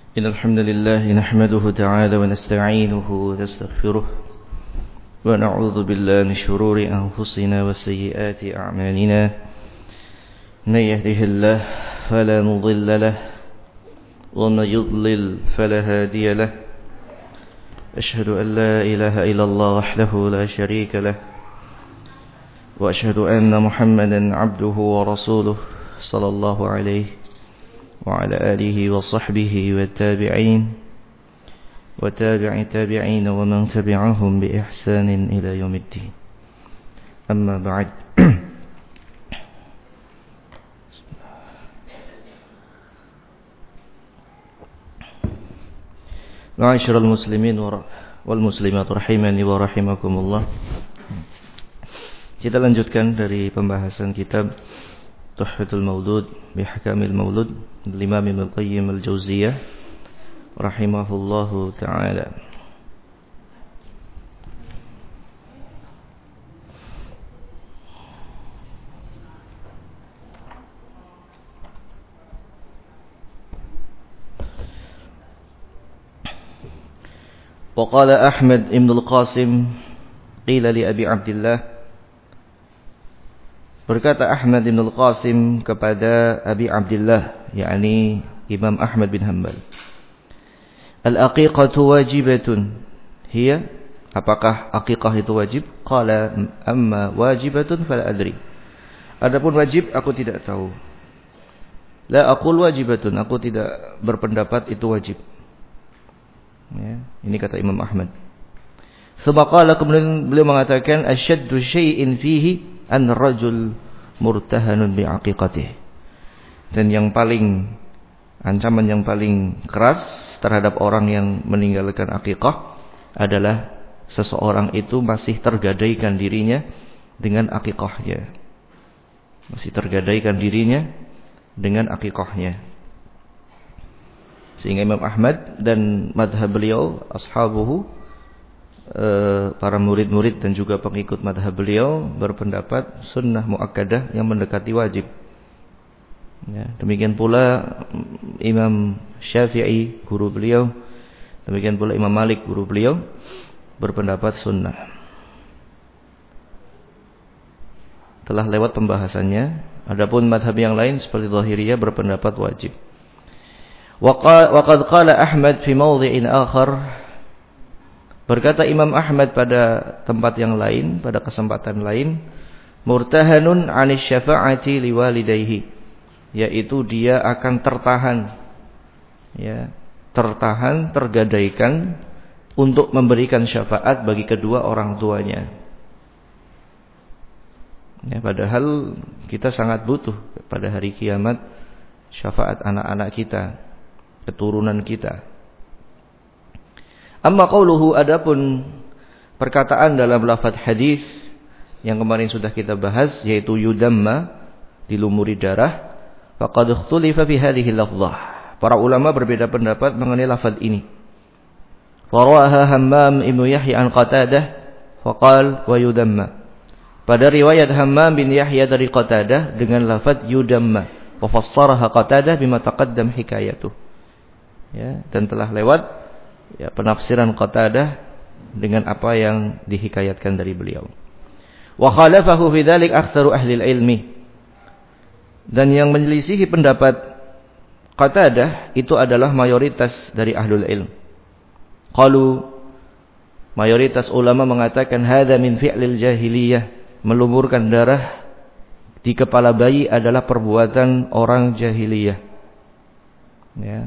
إن الحمد لله نحمده تعالى ونستعينه ونستغفره ونعوذ بالله من شرور أنفسنا وسيئات أعمالنا من يهده الله فلا مضل له ومن يضلل فلا هادي له أشهد أن لا إله إلا الله وحده لا شريك له وأشهد أن محمدا عبده ورسوله صلى الله عليه وعلى آله وصحبه والتابعين وتابع التابعين ومن تبعهم بإحسان إلى يوم الدين أما بعد معاشر المسلمين والmuslimat rahimani wa rahimakumullah. Kita lanjutkan dari pembahasan kitab Tuhfatul Maulud bi Ahkamil Maulud Imam Ibnu Qayyim al-Jauziyah rahimahullahu taala. وقال أحمد بن القاسم قيل لأبي عبد الله. Berkata Ahmad bin Al-Qasim kepada Abi Abdullah, yakni Imam Ahmad bin Hanbal, Al-aqiqatu wajibatun hiya, apakah aqiqah itu wajib? Qala amma wajibatun fala adri. Adapun wajib aku tidak tahu. La aqul wajibatun, aku tidak berpendapat itu wajib. Ya, ini kata Imam Ahmad. Sebaqala, kemudian beliau mengatakan asyaddu syai'in fihi an rajul murtahanun bi aqiqatih. Dan yang paling ancaman yang paling keras terhadap orang yang meninggalkan aqiqah adalah seseorang itu masih tergadaikan dirinya dengan aqiqahnya. Masih tergadaikan dirinya dengan aqiqahnya. Sehingga Imam Ahmad dan madhab beliau, ashabuhu, para murid-murid dan juga pengikut madhab beliau berpendapat sunnah muakkadah yang mendekati wajib. Ya, demikian pula Imam Syafi'i, guru beliau, demikian pula Imam Malik, guru beliau, berpendapat sunnah. Telah lewat pembahasannya. Adapun madhab yang lain seperti Zahiriyah berpendapat wajib. Waqad qala Ahmad fi mawdhi'in akhar. Berkata Imam Ahmad pada tempat yang lain, pada kesempatan lain, murtahanun 'anis syafa'ati liwalidayhi, yaitu dia akan tertahan, ya, tertahan, tergadaikan untuk memberikan syafaat bagi kedua orang tuanya. Ya, padahal kita sangat butuh pada hari kiamat syafaat anak-anak kita, keturunan kita. Amma qauluhu, adapun perkataan dalam lafaz hadis yang kemarin sudah kita bahas, yaitu yudamma, dilumuri darah, faqad ikhtulifa fi hadhihi lafzah. Para ulama berbeda pendapat mengenai lafaz ini. Faraha Hammam ibnu Yahya an Qatadah faqal wa yudamma. Pada riwayat Hammam bin Yahya dari Qatadah dengan lafaz yudamma, wa fassaraha Qatadah bima taqaddam hikayatuh. Ya, dan telah lewat, ya, penafsiran Qatadah dengan apa yang dihikayatkan dari beliau. Wa khalafahu fi dzalik aktsaru ahli ilmi. Dan yang menyelisihi pendapat Qatadah itu adalah mayoritas dari ahlul ilm. Qalu, mayoritas ulama mengatakan hadza min fi'lil jahiliyah, melumurkan darah di kepala bayi adalah perbuatan orang jahiliyah. Ya,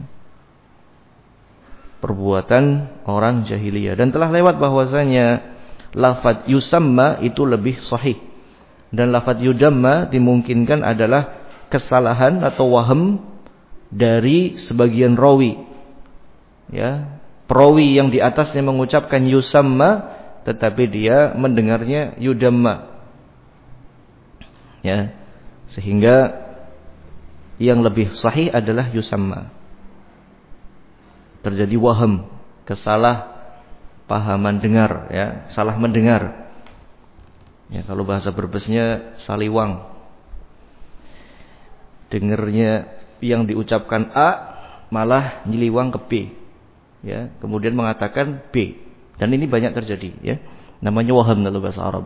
perbuatan orang jahiliyah. Dan telah lewat bahwasanya lafaz yusamma itu lebih sahih, dan lafaz yudamma dimungkinkan adalah kesalahan atau waham dari sebagian rawi. Ya, perawi yang di atasnya mengucapkan yusamma tetapi dia mendengarnya yudamma. Ya, sehingga yang lebih sahih adalah yusamma. Terjadi waham, kesalah pahaman dengar, ya, salah mendengar. Ya, kalau bahasa Brebesnya saliwang. Dengernya yang diucapkan A malah nyiliwang ke B, ya, kemudian mengatakan B, dan ini banyak terjadi, ya, namanya waham dalam bahasa Arab.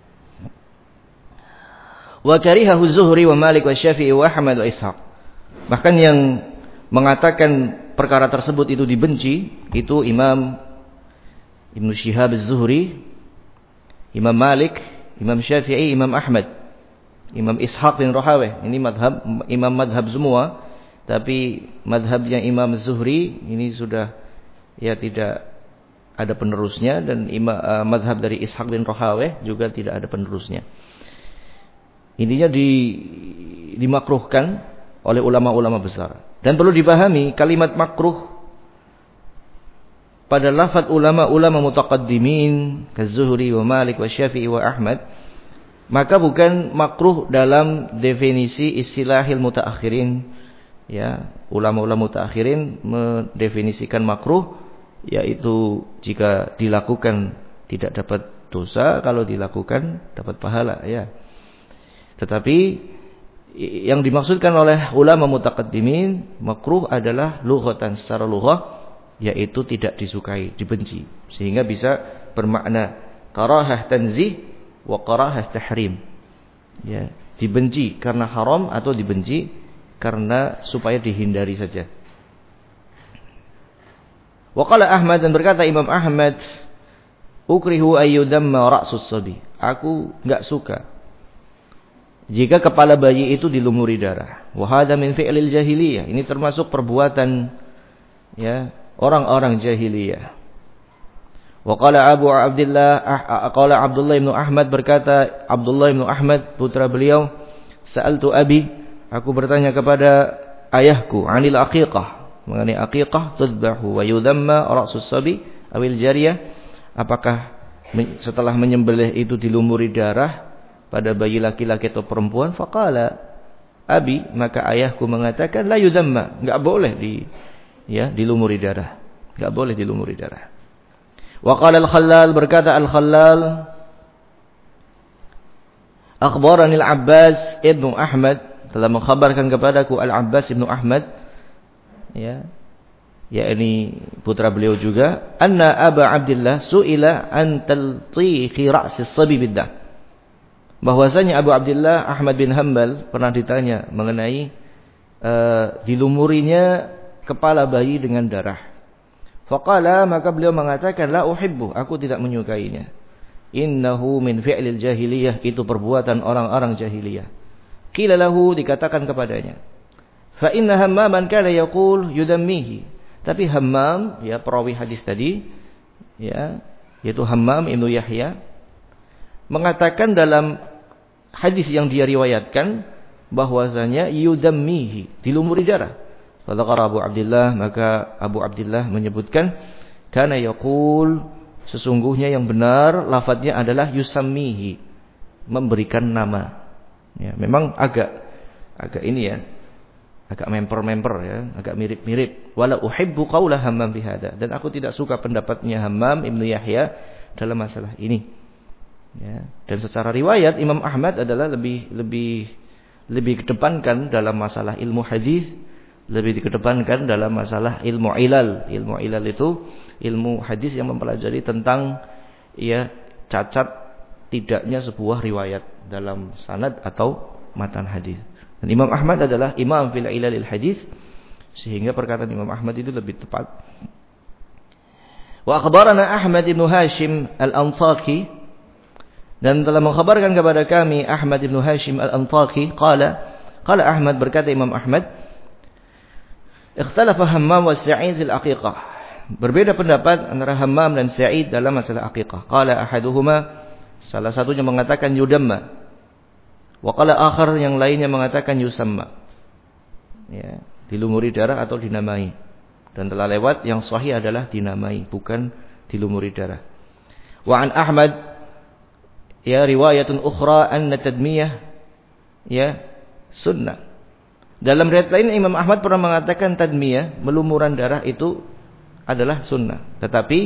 Wa karihahu Zuhri wa Malik wa Syafi'i wa Ahmad wa Ishaq. Bahkan yang mengatakan perkara tersebut itu dibenci itu Imam Ibnu Syihab Az-Zuhri, Imam Malik, Imam Syafi'i, Imam Ahmad, Imam Ishaq bin Rahaweh. Ini madhab semua, tapi madhabnya Imam Az-Zuhri ini sudah ya tidak ada penerusnya, dan madhab dari Ishaq bin Rahaweh juga tidak ada penerusnya. Intinya dimakruhkan oleh ulama-ulama besar. Dan perlu dipahami kalimat makruh pada lafaz ulama-ulama mutaqaddimin kazuhri wa Malik wa Syafi'i wa Ahmad, maka bukan makruh dalam definisi istilahil mutaakhirin, ya. Ulama-ulama mutaakhirin mendefinisikan makruh yaitu jika dilakukan tidak dapat dosa, kalau dilakukan dapat pahala, ya. Tetapi yang dimaksudkan oleh ulama mutaqaddimin makruh adalah lughatan, secara lughah, yaitu tidak disukai, dibenci, sehingga bisa bermakna karahah tanzih wa karahah tahrim, ya, dibenci karena haram atau dibenci karena supaya dihindari saja. Wa qala Ahmad, dan berkata Imam Ahmad, ukrihu ayyudamma ra'sus sabi, aku enggak suka jika kepala bayi itu dilumuri darah. Wa hadza min fi'lil jahiliyah, ini termasuk perbuatan, ya, orang-orang jahiliyah. Wa qala Abu Abdullah, qala Abdullah bin Ahmad, berkata Abdullah bin Ahmad putra beliau, sa'altu abi, aku bertanya kepada ayahku, anil aqiqah, mengenai aqiqah, tudbahu wa yudamma ra'sus sabi awil jariyah, apakah setelah menyembelih itu dilumuri darah pada bayi laki-laki atau perempuan? Faqala abi, maka ayahku mengatakan la yudamma, enggak boleh dilumuri darah, enggak boleh dilumuri darah. Wa qala al-Khallal, berkata al-Khallal, akhbarani al-Abbas ibnu Ahmad, telah mengkhabarkan kepadaku al-Abbas ibnu Ahmad, ya, yakni putra beliau juga, anna Aba Abdullah su'ila an taltiqi ra'si as-sabi bid-dam, bahwasanya Abu Abdullah Ahmad bin Hanbal pernah ditanya mengenai dilumurinya kepala bayi dengan darah. Faqala, maka beliau mengatakan, la uhibbu, aku tidak menyukainya. Innahu min fi'lil jahiliyah, itu perbuatan orang-orang jahiliyah. Qila lahu, dikatakan kepadanya, fa inna Hammaman kana yaqul yudammihi, tapi Hammam, ya, perawi hadis tadi, ya, yaitu Hammam Ibnu Yahya, mengatakan dalam hadis yang dia riwayatkan bahwasanya yudammihi, dilumuri darah. Fadzakara Abu Abdullah, maka Abu Abdullah menyebutkan, kana yaqul, sesungguhnya yang benar lafadznya adalah yusammihi, memberikan nama. Ya, memang agak ini, ya, agak memper-memper, ya, agak mirip-mirip. Wala uhibbu qaula Hammam fi hada, dan aku tidak suka pendapatnya Hammam Ibnu Yahya dalam masalah ini. Ya, dan secara riwayat Imam Ahmad adalah lebih dikedepankan dalam masalah ilmu hadis, lebih dikedepankan dalam masalah ilmu ilal. Ilmu ilal itu ilmu hadis yang mempelajari tentang, ya, cacat tidaknya sebuah riwayat dalam sanad atau matan hadis. Dan Imam Ahmad adalah imam fil ilalil hadis, sehingga perkataan Imam Ahmad itu lebih tepat. Wa akhbarana Ahmad ibn Hashim al-Antaki, dan telah mengkhabarkan kepada kami Ahmad ibn Hashim al-Antaki, qala Ahmad, berkata Imam Ahmad, ikhtalafa Hammam wa Sa'id fil aqiqah, berbeda pendapat antara Hammam dan Sa'id dalam masalah aqiqah. Qala ahaduhuma, salah satunya mengatakan yudamma, wa qala akhar, yang lainnya mengatakan yusamma, ya, dilumuri darah atau dinamai. Dan telah lewat yang sahih adalah dinamai, bukan dilumuri darah. Wa an Ahmad, ya, riwayatun ukhra anna tadmiyah, ya, sunnah. Dalam riwayat lain Imam Ahmad pernah mengatakan tadmiyah, melumuran darah itu adalah sunnah. Tetapi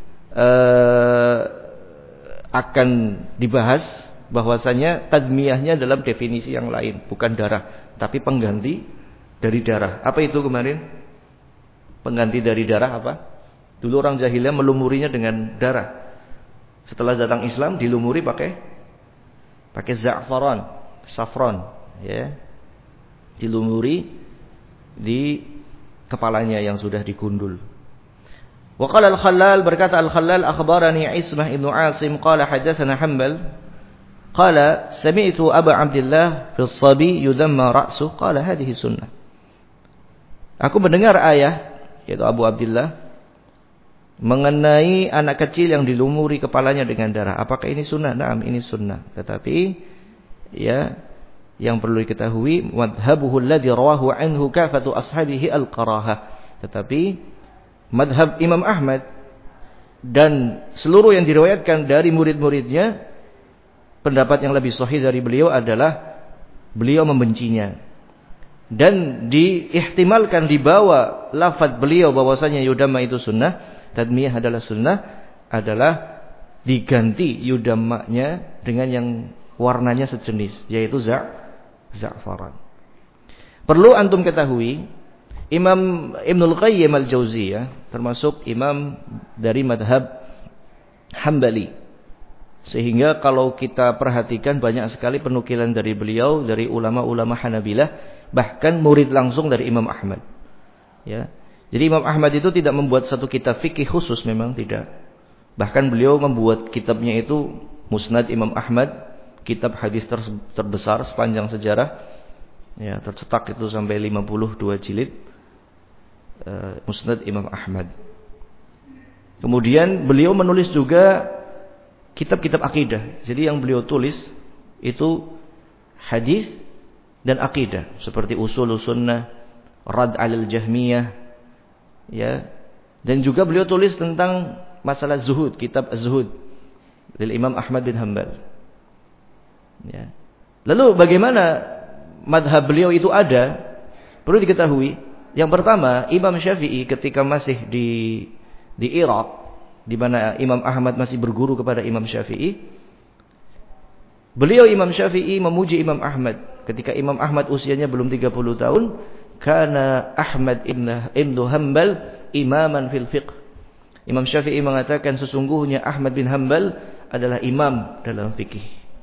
akan dibahas bahwasanya tadmiyahnya dalam definisi yang lain, bukan darah, tapi pengganti dari darah. Apa itu kemarin? Pengganti dari darah apa? Dulu orang jahiliyah melumurinya dengan darah. Setelah datang Islam dilumuri pakai za'faran, safron, ya. Dilumuri di kepalanya yang sudah digundul. Wa qala al-Khallal, berkata al-Khallal, akhbarani Ismah ibn Asim qala hadatsana Hanbal qala sami'tu Abu Abdullah fi as-sabi yudamma ra'suhu qala hadhihi sunnah. Aku mendengar ayah yaitu Abu Abdullah mengenai anak kecil yang dilumuri kepalanya dengan darah. Apakah ini sunnah? Naam, ini sunnah. Tetapi ya, yang perlu diketahui madhabuhu alladhi rawahu anhu kafatu ashabihi al-karahah. Tetapi madhab Imam Ahmad dan seluruh yang diriwayatkan dari murid-muridnya, pendapat yang lebih sahih dari beliau adalah beliau membencinya. Dan diihtimalkan dibawa lafaz beliau bahwasanya yudamma itu sunnah, tadmiyah adalah sunnah, adalah diganti yudammanya dengan yang warnanya sejenis, yaitu za'faran. Perlu antum ketahui, Imam Ibnul Qayyim al-Jauziyah termasuk imam dari madhab Hambali. Sehingga kalau kita perhatikan banyak sekali penukilan dari beliau, dari ulama-ulama Hanabilah, bahkan murid langsung dari Imam Ahmad. Ya. Jadi Imam Ahmad itu tidak membuat satu kitab fikih khusus, memang tidak. Bahkan beliau membuat kitabnya itu Musnad Imam Ahmad, kitab hadis terbesar sepanjang sejarah. Ya, tercetak itu sampai 52 jilid. Musnad Imam Ahmad. Kemudian beliau menulis juga kitab-kitab akidah. Jadi yang beliau tulis itu hadis dan akidah, seperti Ushulus Sunnah, Rad 'alal Jahmiyah. Ya, dan juga beliau tulis tentang masalah zuhud, kitab Az-Zuhud dari Imam Ahmad bin Hanbal. Ya. Lalu bagaimana madhab beliau itu ada? Perlu diketahui, yang pertama, Imam Syafi'i ketika masih di Irak, di mana Imam Ahmad masih berguru kepada Imam Syafi'i, beliau Imam Syafi'i memuji Imam Ahmad ketika Imam Ahmad usianya belum 30 tahun. Kana Ahmad ibn Hanbal imaman fil fiqh. Imam Syafi'i mengatakan sesungguhnya Ahmad bin Hanbal adalah imam dalam fikih.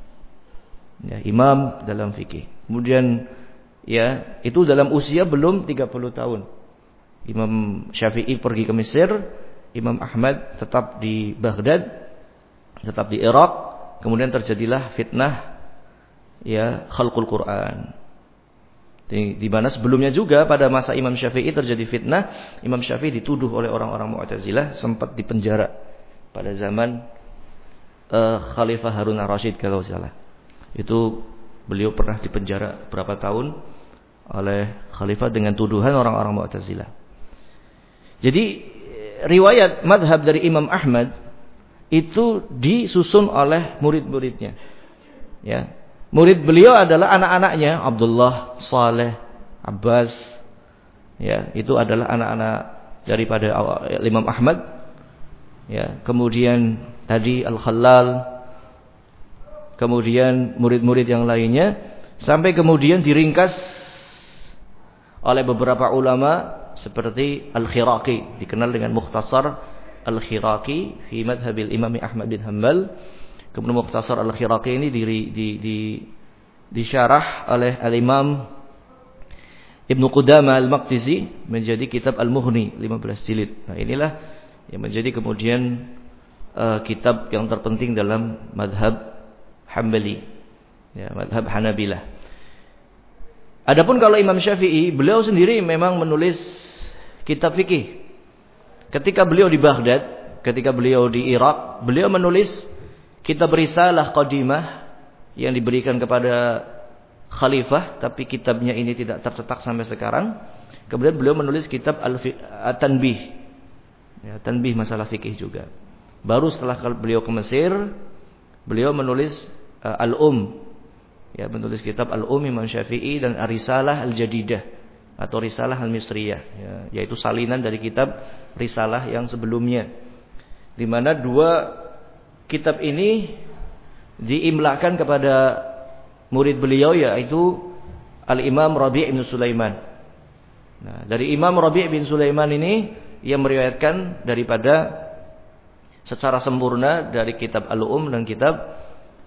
Ya, imam dalam fikih. Kemudian ya, itu dalam usia belum 30 tahun. Imam Syafi'i pergi ke Mesir, Imam Ahmad tetap di Baghdad, tetap di Irak. Kemudian terjadilah fitnah ya khalqul Quran. Di mana sebelumnya juga pada masa Imam Syafi'i terjadi fitnah. Imam Syafi'i dituduh oleh orang-orang Mu'tazilah, sempat dipenjara pada zaman Khalifah Harun ar-Rasyid kalau salah. Itu beliau pernah dipenjara berapa tahun oleh Khalifah dengan tuduhan orang-orang Mu'tazilah. Jadi riwayat madhab dari Imam Ahmad itu disusun oleh murid-muridnya. Ya. Murid beliau adalah anak-anaknya, Abdullah, Saleh, Abbas. Ya, itu adalah anak-anak daripada Imam Ahmad. Ya, kemudian tadi Al-Khallal, kemudian murid-murid yang lainnya, sampai kemudian diringkas oleh beberapa ulama seperti Al-Khiraqi, dikenal dengan Mukhtasar Al-Khiraqi fi madhabil Imam Ahmad bin Hanbal. Kemudian Mukhtasar Al-Khiraqi ini disyarah oleh Al-Imam Ibn Qudamah Al-Maqdisi menjadi kitab Al-Mughni 15 jilid. Nah, inilah yang menjadi kemudian kitab yang terpenting dalam madhab Hambali, ya, madhab Hanabilah. Adapun kalau Imam Syafi'i, beliau sendiri memang menulis kitab fikih. Ketika beliau di Baghdad, ketika beliau di Irak, beliau menulis kitab risalah qadimah yang diberikan kepada khalifah, tapi kitabnya ini tidak tercetak sampai sekarang. Kemudian beliau menulis kitab At-Tanbih, ya, tanbih masalah fikih juga. Baru setelah beliau ke Mesir, beliau menulis ya, menulis kitab Al-Um Imam Syafi'i dan Risalah Al-Jadidah atau Risalah Al-Misriyah, ya, yaitu salinan dari kitab Risalah yang sebelumnya, di mana dua kitab ini diimlakan kepada murid beliau, yaitu Al-Imam Rabi' bin Sulaiman. Nah, dari Imam Rabi' bin Sulaiman ini ia meriwayatkan daripada secara sempurna dari kitab Al-Um dan kitab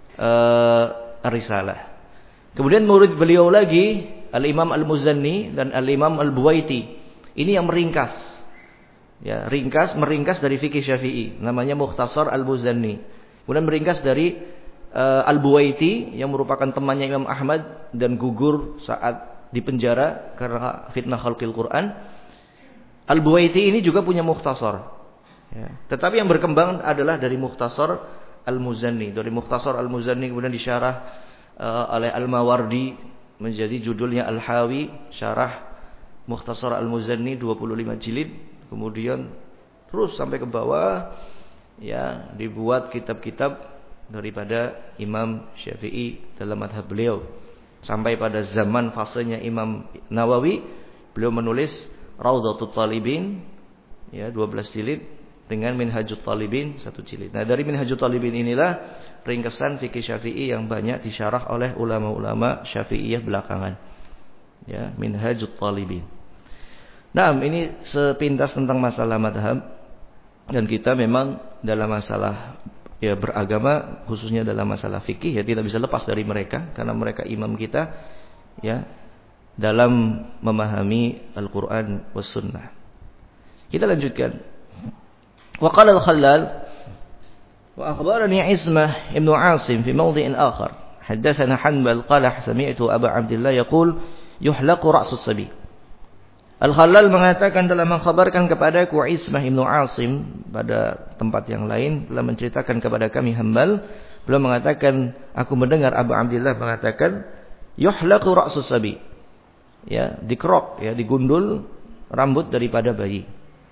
Ar-Risalah. Kemudian murid beliau lagi Al-Imam Al-Muzanni dan Al-Imam Al-Buwaiti. Ini yang meringkas. Ya, meringkas dari fikih Syafi'i, namanya Mukhtasar Al-Muzanni. Kemudian meringkas dari Al-Buwaiti yang merupakan temannya Imam Ahmad dan gugur saat di penjara karena fitnah khalqil Quran. Al-Buwaiti ini juga punya Mukhtasar. Ya. Tetapi yang berkembang adalah dari Mukhtasar Al-Muzanni. Dari Mukhtasar Al-Muzanni kemudian disyarah oleh Al-Mawardi menjadi judulnya Al-Hawi, syarah Mukhtasar Al-Muzanni 25 jilid. Kemudian terus sampai ke bawah ya dibuat kitab-kitab daripada Imam Syafi'i dalam mazhab beliau. Sampai pada zaman fasenya Imam Nawawi, beliau menulis Raudhatut Talibin ya 12 jilid dengan Minhajut Talibin 1 jilid. Nah, dari Minhajut Talibin inilah ringkesan fikih Syafi'i yang banyak disyarah oleh ulama-ulama Syafi'iyah belakangan. Ya, Minhajut Talibin. Nah, ini sepintas tentang masalah madhab. Dan kita memang dalam masalah ya beragama, khususnya dalam masalah fikih ya tidak bisa lepas dari mereka karena mereka imam kita ya dalam memahami Al-Qur'an was sunnah. Kita lanjutkan. Wa qala al-Khallal wa akhbarani Ismah ibn Asim fi mawdhi'in akhar. Haddatsana Hanbal qala sami'tu Abu Abdullah yaqul yuhlaqu ra'su as-sabi. Al-Khallal mengatakan telah mengkhabarkan kepadaku Ismah ibn Asim pada tempat yang lain telah menceritakan kepada kami Hanbal, beliau mengatakan aku mendengar Abu Abdullah mengatakan yuhlaqu ra'su as-sabi. Ya, dikerok ya, digundul rambut daripada bayi.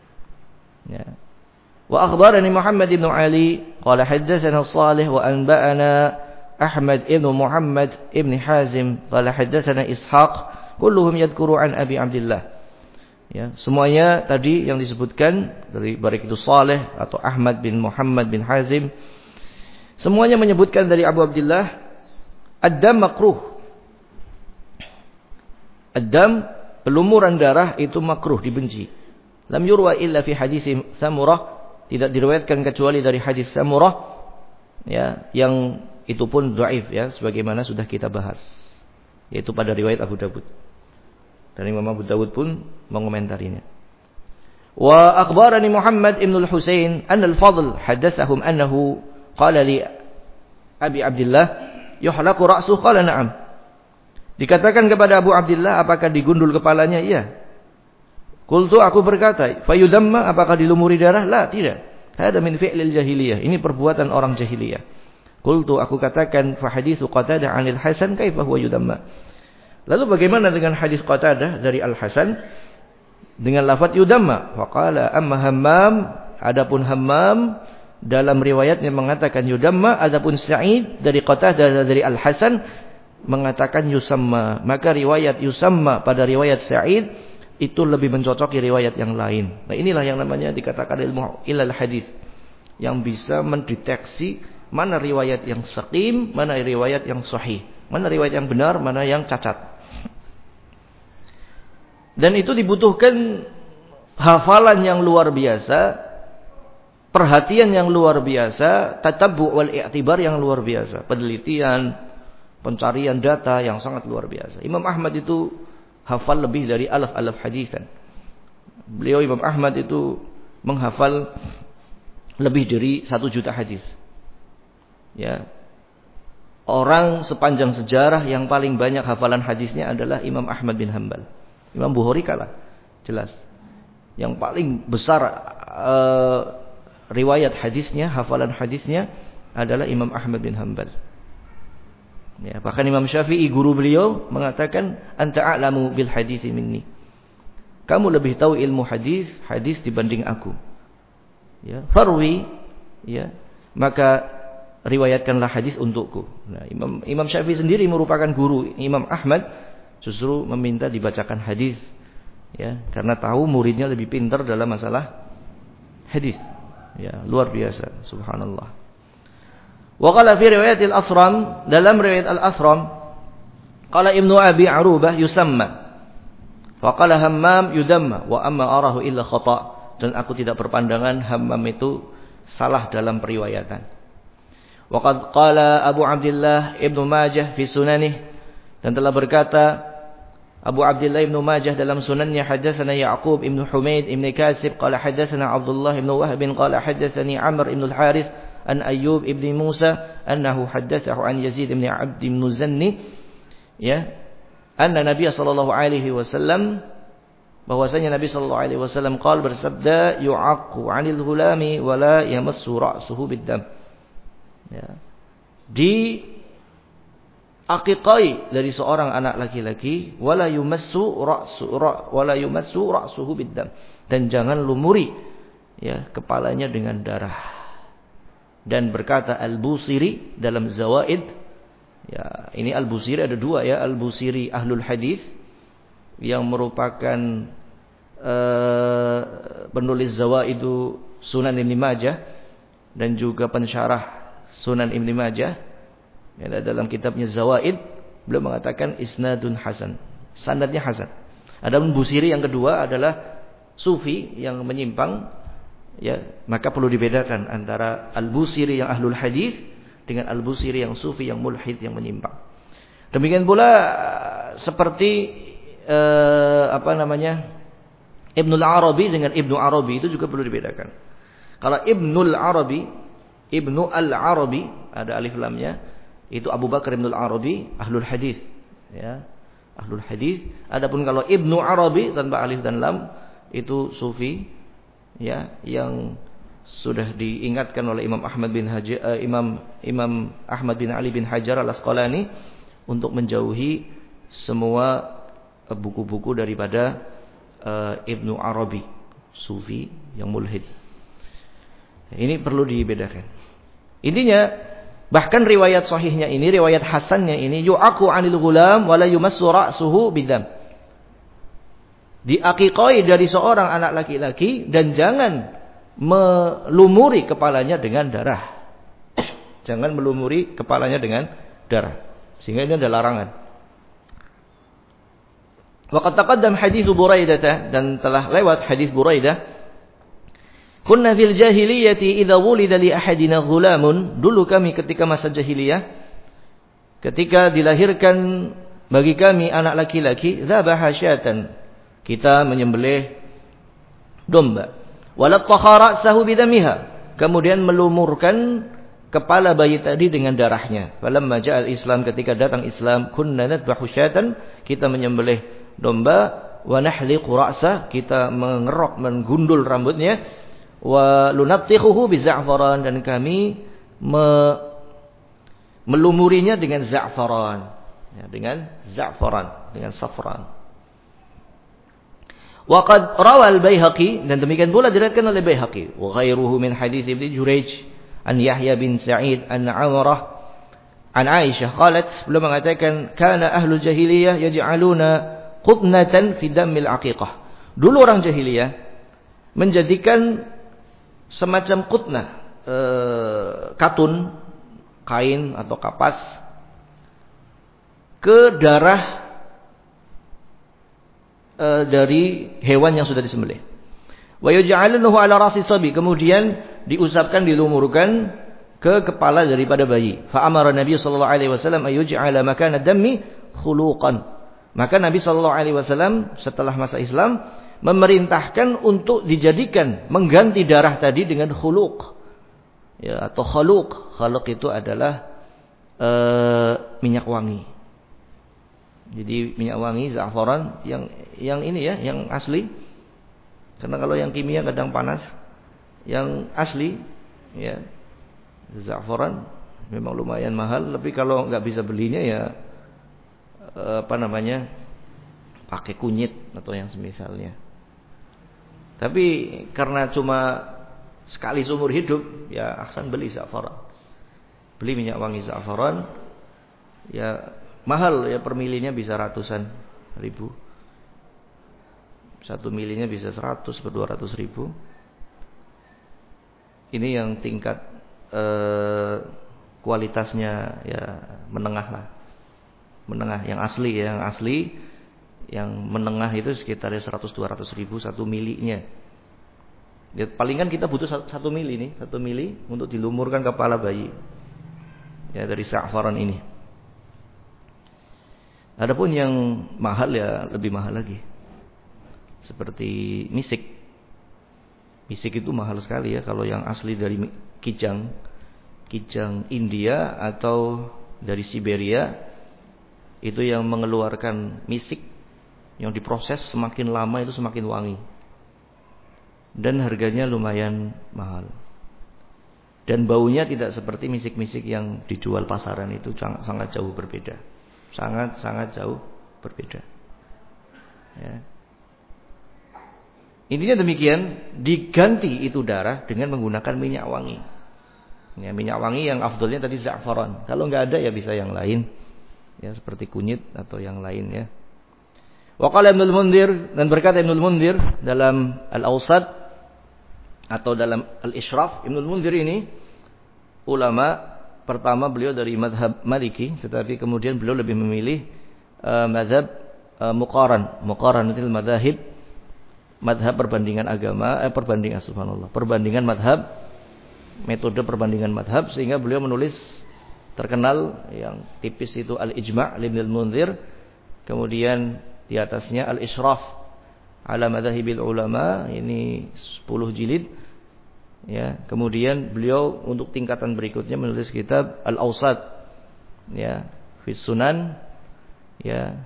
Ya. Wa akhbarani Muhammad ibn Ali qala haddatsana Shalih wa anba'ana Ahmad ibn Muhammad ibn Hazim qala haddatsana Ishaq kulluhum yadhkuru an Abi Abdullah. Ya, semuanya tadi yang disebutkan dari baik itu Shalih atau Ahmad bin Muhammad bin Hazim semuanya menyebutkan dari Abu Abdullah ad-dam makruh. Ad-dam pelumuran darah itu makruh, dibenci. Lam yurwa illa fi hadis Samurah, tidak diriwayatkan kecuali dari hadis Samurah ya, yang itu pun dhaif ya sebagaimana sudah kita bahas. Yaitu pada riwayat Abu Dawud. Dan Imam Abu Dawud pun mengomentarinya. Wa akhbarani Muhammad ibn al-Husain anna al-Fadl hadatsahum annahu qala li Abi Abdullah yuhlaqu ra'suhu qala na'am. Dikatakan kepada Abu Abdullah apakah digundul kepalanya? Iya. Qultu aku berkata, fayudamma apakah dilumuri darah? La, tidak. Hada min fi'lil jahiliyah. Ini perbuatan orang jahiliyah. Qultu aku katakan fa haditsu Qatadah 'anil Hasan kaifa huwa yudamma. Lalu bagaimana dengan hadis Qatadah dari Al-Hasan dengan lafaz yudamma? Wa qala amma Hammam, adapun Hammam dalam riwayatnya mengatakan yudamma, adapun Sa'id dari Qatadah dari Al-Hasan mengatakan yusamma. Maka riwayat yusamma pada riwayat Sa'id itu lebih mencocoki riwayat yang lain. Nah, inilah yang namanya dikatakan ilmu ilal hadis, yang bisa mendeteksi mana riwayat yang saqim, mana riwayat yang sahih, mana riwayat yang benar, mana yang cacat. Dan itu dibutuhkan hafalan yang luar biasa, perhatian yang luar biasa, tatabbu' wal i'tibar yang luar biasa, penelitian, pencarian data yang sangat luar biasa. Imam Ahmad itu hafal lebih dari alaf-alaf hadisan. Beliau Imam Ahmad itu menghafal lebih dari 1 juta hadis. Ya. Orang sepanjang sejarah yang paling banyak hafalan hadisnya adalah Imam Ahmad bin Hanbal. Imam Bukhari kalah, jelas. Yang paling besar riwayat hadisnya, hafalan hadisnya adalah Imam Ahmad bin Hanbal. Ya, bahkan Imam Syafi'i guru beliau mengatakan anta a'lamu bil hadisi minni. Kamu lebih tahu ilmu hadis dibanding aku. Ya, farwi ya, maka riwayatkanlah hadis untukku. Nah, Imam Syafi'i sendiri merupakan guru Imam Ahmad, justru meminta dibacakan hadis ya, karena tahu muridnya lebih pintar dalam masalah hadis. Ya, luar biasa, subhanallah. Wa qala fi riwayat al-Asram, dalam riwayat al-Asram qala Ibnu Abi Arubah yusamma. Faqala Hammam yudamma wa amma arahu illa khata'. Dan aku tidak berpandangan Hammam itu salah dalam periwayatan. Wa qad qala Abu Abdullah Ibnu Majah fi sunanih, dan telah berkata Abu Abdullah Ibnu Majah dalam sunannya, hadatsana Ya'qub Ibnu Humaid Ibnu Kasib qala hadatsana Abdullah Ibnu Wahb qala hadatsani Amr Ibnu al-Harith an Ayyub Ibnu Musa annahu haddatsahu an Yazid Ibnu Abd Ibn Zanni, ya, anna Nabi sallallahu alaihi wasallam, bahwasanya Nabi sallallahu alaihi wasallam qala, bersabda, yu'aqqu 'anil ghulami wa la yamassu ra'suhu bid-dam. Ya. Di aqiqai dari seorang anak laki-laki, wala yumassu ra'suhu bid-dam, dan jangan lumuri, ya, kepalanya dengan darah. Dan berkata Al-Busiri dalam Zawaid, ya, ini Al-Busiri ada dua, ya, Al-Busiri Ahlul Hadis yang merupakan penulis Zawaidu Sunan Ibn Majah dan juga pensyarah Sunan Ibn Majah. Ya, dalam kitabnya Zawaid beliau mengatakan isnadun hasan, sanadnya hasan. Adapun Busiri yang kedua adalah sufi yang menyimpang, ya, maka perlu dibedakan antara Al-Busiri yang Ahlul Hadis dengan Al-Busiri yang sufi yang mulhid yang menyimpang. Demikian pula seperti Ibnul Arabi dengan Ibnu Arabi itu juga perlu dibedakan. Kalau Ibnul Arabi, Ibnu Al-Arabi ada alif lamnya, itu Abu Bakar Ibnul Arabi Ahlul Hadis, ya, Ahlul Hadis. Adapun kalau Ibnu Arabi tanpa alif dan lam itu sufi, ya, yang sudah diingatkan oleh Imam Ahmad bin Ali bin Hajar Al-Asqalani untuk menjauhi semua buku-buku daripada Ibnu Arabi, sufi yang mulhid. Ini perlu dibedakan. Intinya, bahkan riwayat sahihnya ini, riwayat hasannya ini, yu'aqu 'anil ghulam wa la yumassu ra'suhu bidam. Diaqiqai dari seorang anak laki-laki dan jangan melumuri kepalanya dengan darah. Jangan melumuri kepalanya dengan darah. Sehingga ini ada larangan. Waqad taqaddam hadis Buraidah, dan telah lewat hadis Buraidah. Kunna fil jahiliyati idza wulida li ahadina ghulamun. Dulu kami ketika masa jahiliyah, ketika dilahirkan bagi kami anak laki-laki, dzabaha syatan, kita menyembelih domba. Walattaha ra'sahu bidamiha, kemudian melumurkan kepala bayi tadi dengan darahnya. Falamma ja'al Islam, ketika datang Islam, kunna nadbahu syatan, kita menyembelih domba, wa nahliqu ra'sa, kita mengerok, menggundul rambutnya, wa lunattihuhu biza'faran, dan kami melumurinya dengan za'faran, ya, dengan za'faran, dengan safran. Wa qad rawal Baihaqi, dan demikian pula diriwayatkan oleh Baihaqi, wa ghairuhu min hadits Ibnu Jurayj an Yahya bin Sa'id an Amrah an Aisyah qalat, beliau mengatakan, kana ahlul jahiliyah yaj'aluna qutnatan fi dammil aqiqah. Dulu orang jahiliyah menjadikan semacam qutnah, katun, kain atau kapas, ke darah dari hewan yang sudah disembelih. Wa yaj'alunahu ala rasi sabi, kemudian diusapkan, dilumurkan ke kepala daripada bayi. Fa amara Nabi sallallahu alaihi wasallam ayuj'ala makana dammi khuluqan. Maka Nabi sallallahu alaihi wasallam setelah masa Islam memerintahkan untuk dijadikan, mengganti darah tadi dengan khuluq, ya, atau khaluq. Khaluq itu adalah minyak wangi. Jadi minyak wangi za'faran yang ini, ya, yang asli. Karena kalau yang kimia kadang panas. Yang asli, ya, za'faran memang lumayan mahal, tapi kalau nggak bisa belinya, ya, pakai kunyit atau yang semisalnya. Tapi karena cuma sekali seumur hidup, ya ahsan beli za'faran. Beli minyak wangi za'faran, ya mahal, ya, per milinya bisa ratusan ribu. 1 milinya bisa 100 per 200 ribu. Ini yang tingkat kualitasnya, ya, menengah lah. Menengah, yang asli, ya, yang asli Yang menengah itu sekitar 100-200 ribu 1 milinya. Ya, palingan kita butuh 1 mili nih, 1 mili untuk dilumurkan kepala bayi. Ya, dari za'faran ini. Adapun yang mahal ya lebih mahal lagi. Seperti misik. Misik itu mahal sekali ya kalau yang asli dari kijang India atau dari Siberia itu yang mengeluarkan misik yang diproses semakin lama itu semakin wangi. Dan harganya lumayan mahal. Dan baunya tidak seperti misik-misik yang dijual pasaran itu sangat jauh berbeda. Sangat jauh berbeda. Ya. Intinya demikian, diganti itu darah dengan menggunakan minyak wangi. Ya, minyak wangi yang afdolnya tadi za'faran. Kalau nggak ada ya bisa yang lain. Ya, seperti kunyit atau yang lain ya. Wa qala Ibnul Mundhir, dan berkata Ibnul Mundhir dalam Al-Awsat atau dalam Al-Ishraf, Ibnul Mundhir ini ulama pertama beliau dari mazhab Maliki, tetapi kemudian beliau lebih memilih mazhab muqaran itu mazhab perbandingan agama, perbandingan mazhab, metode perbandingan mazhab, sehingga beliau menulis terkenal yang tipis itu Al-Ijma' Ibnul Mundhir, kemudian di atasnya Al-Ishraf ala madhahibil ulama, ini 10 jilid. Ya, kemudian beliau untuk tingkatan berikutnya menulis kitab Al-Awsat, ya, Fis Sunan, ya,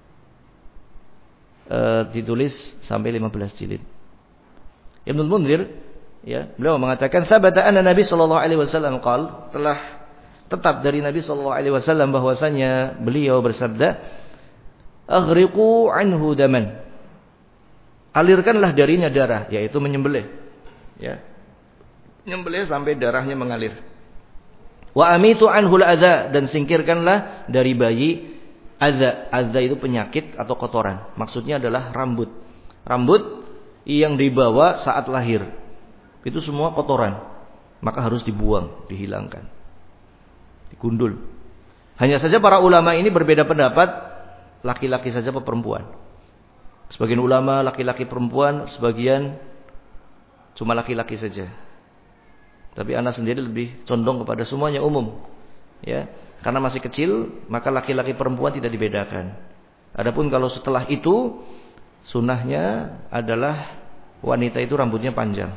ditulis sampai 15 jilid. Ibnul Mundhir, ya, beliau mengatakan sabata anna Nabi sallallahu alaihi wasallam qala, telah tetap dari Nabi sallallahu alaihi wasallam bahwasanya beliau bersabda, aghriqu anhu daman, alirkanlah darinya darah, yaitu menyembelih, ya, menyembelih sampai darahnya mengalir. Wa amitu anhul adza, dan singkirkanlah dari bayi adza. Adza itu penyakit atau kotoran. Maksudnya adalah rambut. Rambut yang dibawa saat lahir. Itu semua kotoran. Maka harus dibuang, dihilangkan. Digundul. Hanya saja para ulama ini berbeda pendapat, laki-laki saja atau perempuan. Sebagian ulama laki-laki perempuan, sebagian cuma laki-laki saja. Tapi anak sendiri lebih condong kepada semuanya umum. Ya, karena masih kecil, maka laki-laki perempuan tidak dibedakan. Adapun kalau setelah itu, sunnahnya adalah wanita itu rambutnya panjang.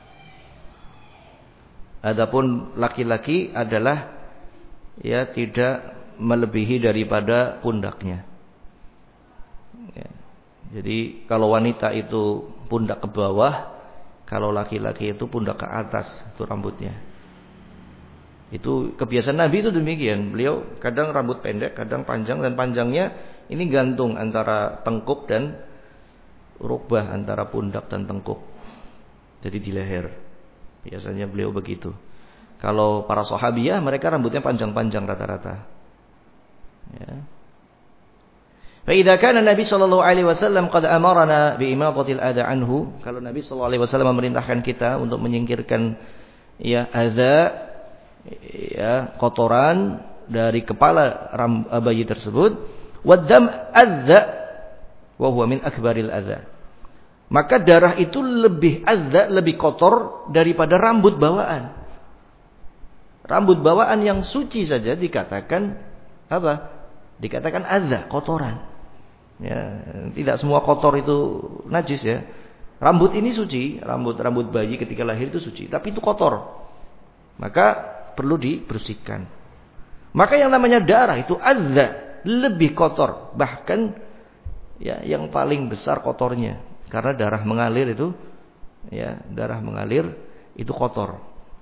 Adapun laki-laki adalah ya tidak melebihi daripada pundaknya. Ya. Jadi kalau wanita itu pundak ke bawah, kalau laki-laki itu pundak ke atas, itu rambutnya. Itu kebiasaan Nabi itu demikian. Beliau kadang rambut pendek, kadang panjang, dan panjangnya ini gantung antara tengkuk dan rukbah, antara pundak dan tengkuk. Jadi di leher. Biasanya beliau begitu. Kalau para sahabiyah, mereka rambutnya panjang-panjang rata-rata. Ya. Fa idza kana Nabi sallallahu alaihi wasallam qad amarna bi imatatil adha anhu, kalau Nabi sallallahu alaihi wasallam memerintahkan kita untuk menyingkirkan ya adza, ya kotoran dari kepala bayi tersebut, waddam adza wa huwa min akbaril adza, maka darah itu lebih adza, lebih kotor daripada rambut bawaan. Rambut bawaan yang suci saja dikatakan apa? Dikatakan adza, kotoran. Ya, tidak semua kotor itu najis ya. Rambut ini suci, rambut bayi ketika lahir itu suci, tapi itu kotor. Maka perlu dibersihkan. Maka yang namanya darah itu adza, lebih kotor, bahkan ya yang paling besar kotornya. Karena darah mengalir itu ya, darah mengalir itu kotor.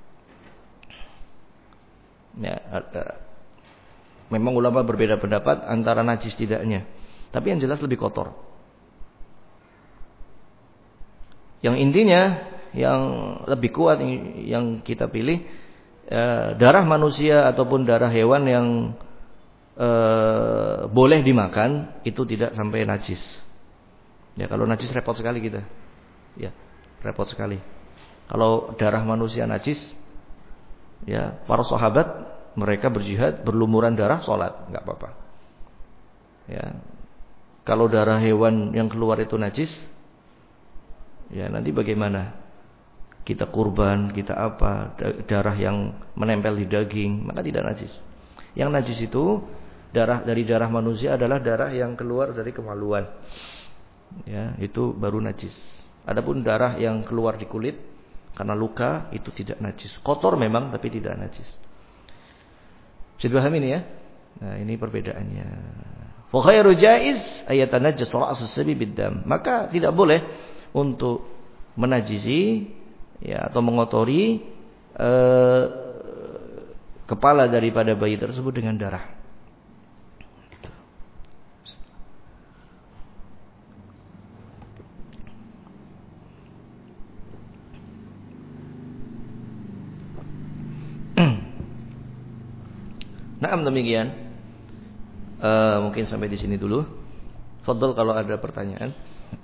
Ya, memang ulama berbeda pendapat antara najis tidaknya. Tapi yang jelas lebih kotor. Yang intinya, yang lebih kuat yang kita pilih, darah manusia ataupun darah hewan yang boleh dimakan, itu tidak sampai najis. Ya, kalau najis repot sekali kita. Ya, repot sekali. Kalau darah manusia najis, ya para sahabat mereka berjihad, berlumuran darah, sholat, nggak apa-apa. Ya. Kalau darah hewan yang keluar itu najis, ya nanti bagaimana? Kita kurban, kita apa, darah yang menempel di daging, maka tidak najis. Yang najis itu dari darah manusia adalah darah yang keluar dari kemaluan. Ya, itu baru najis. Adapun darah yang keluar di kulit karena luka itu tidak najis. Kotor memang tapi tidak najis. Bisa dipahami ini ya? Nah, ini perbedaannya. Fa khairu jaiz ayatanajjas ra'sus sabi biddam. Maka tidak boleh untuk menajisi ya atau mengotori kepala daripada bayi tersebut dengan darah. Nah, demikian. Mungkin sampai di sini dulu. Fadhol kalau ada pertanyaan.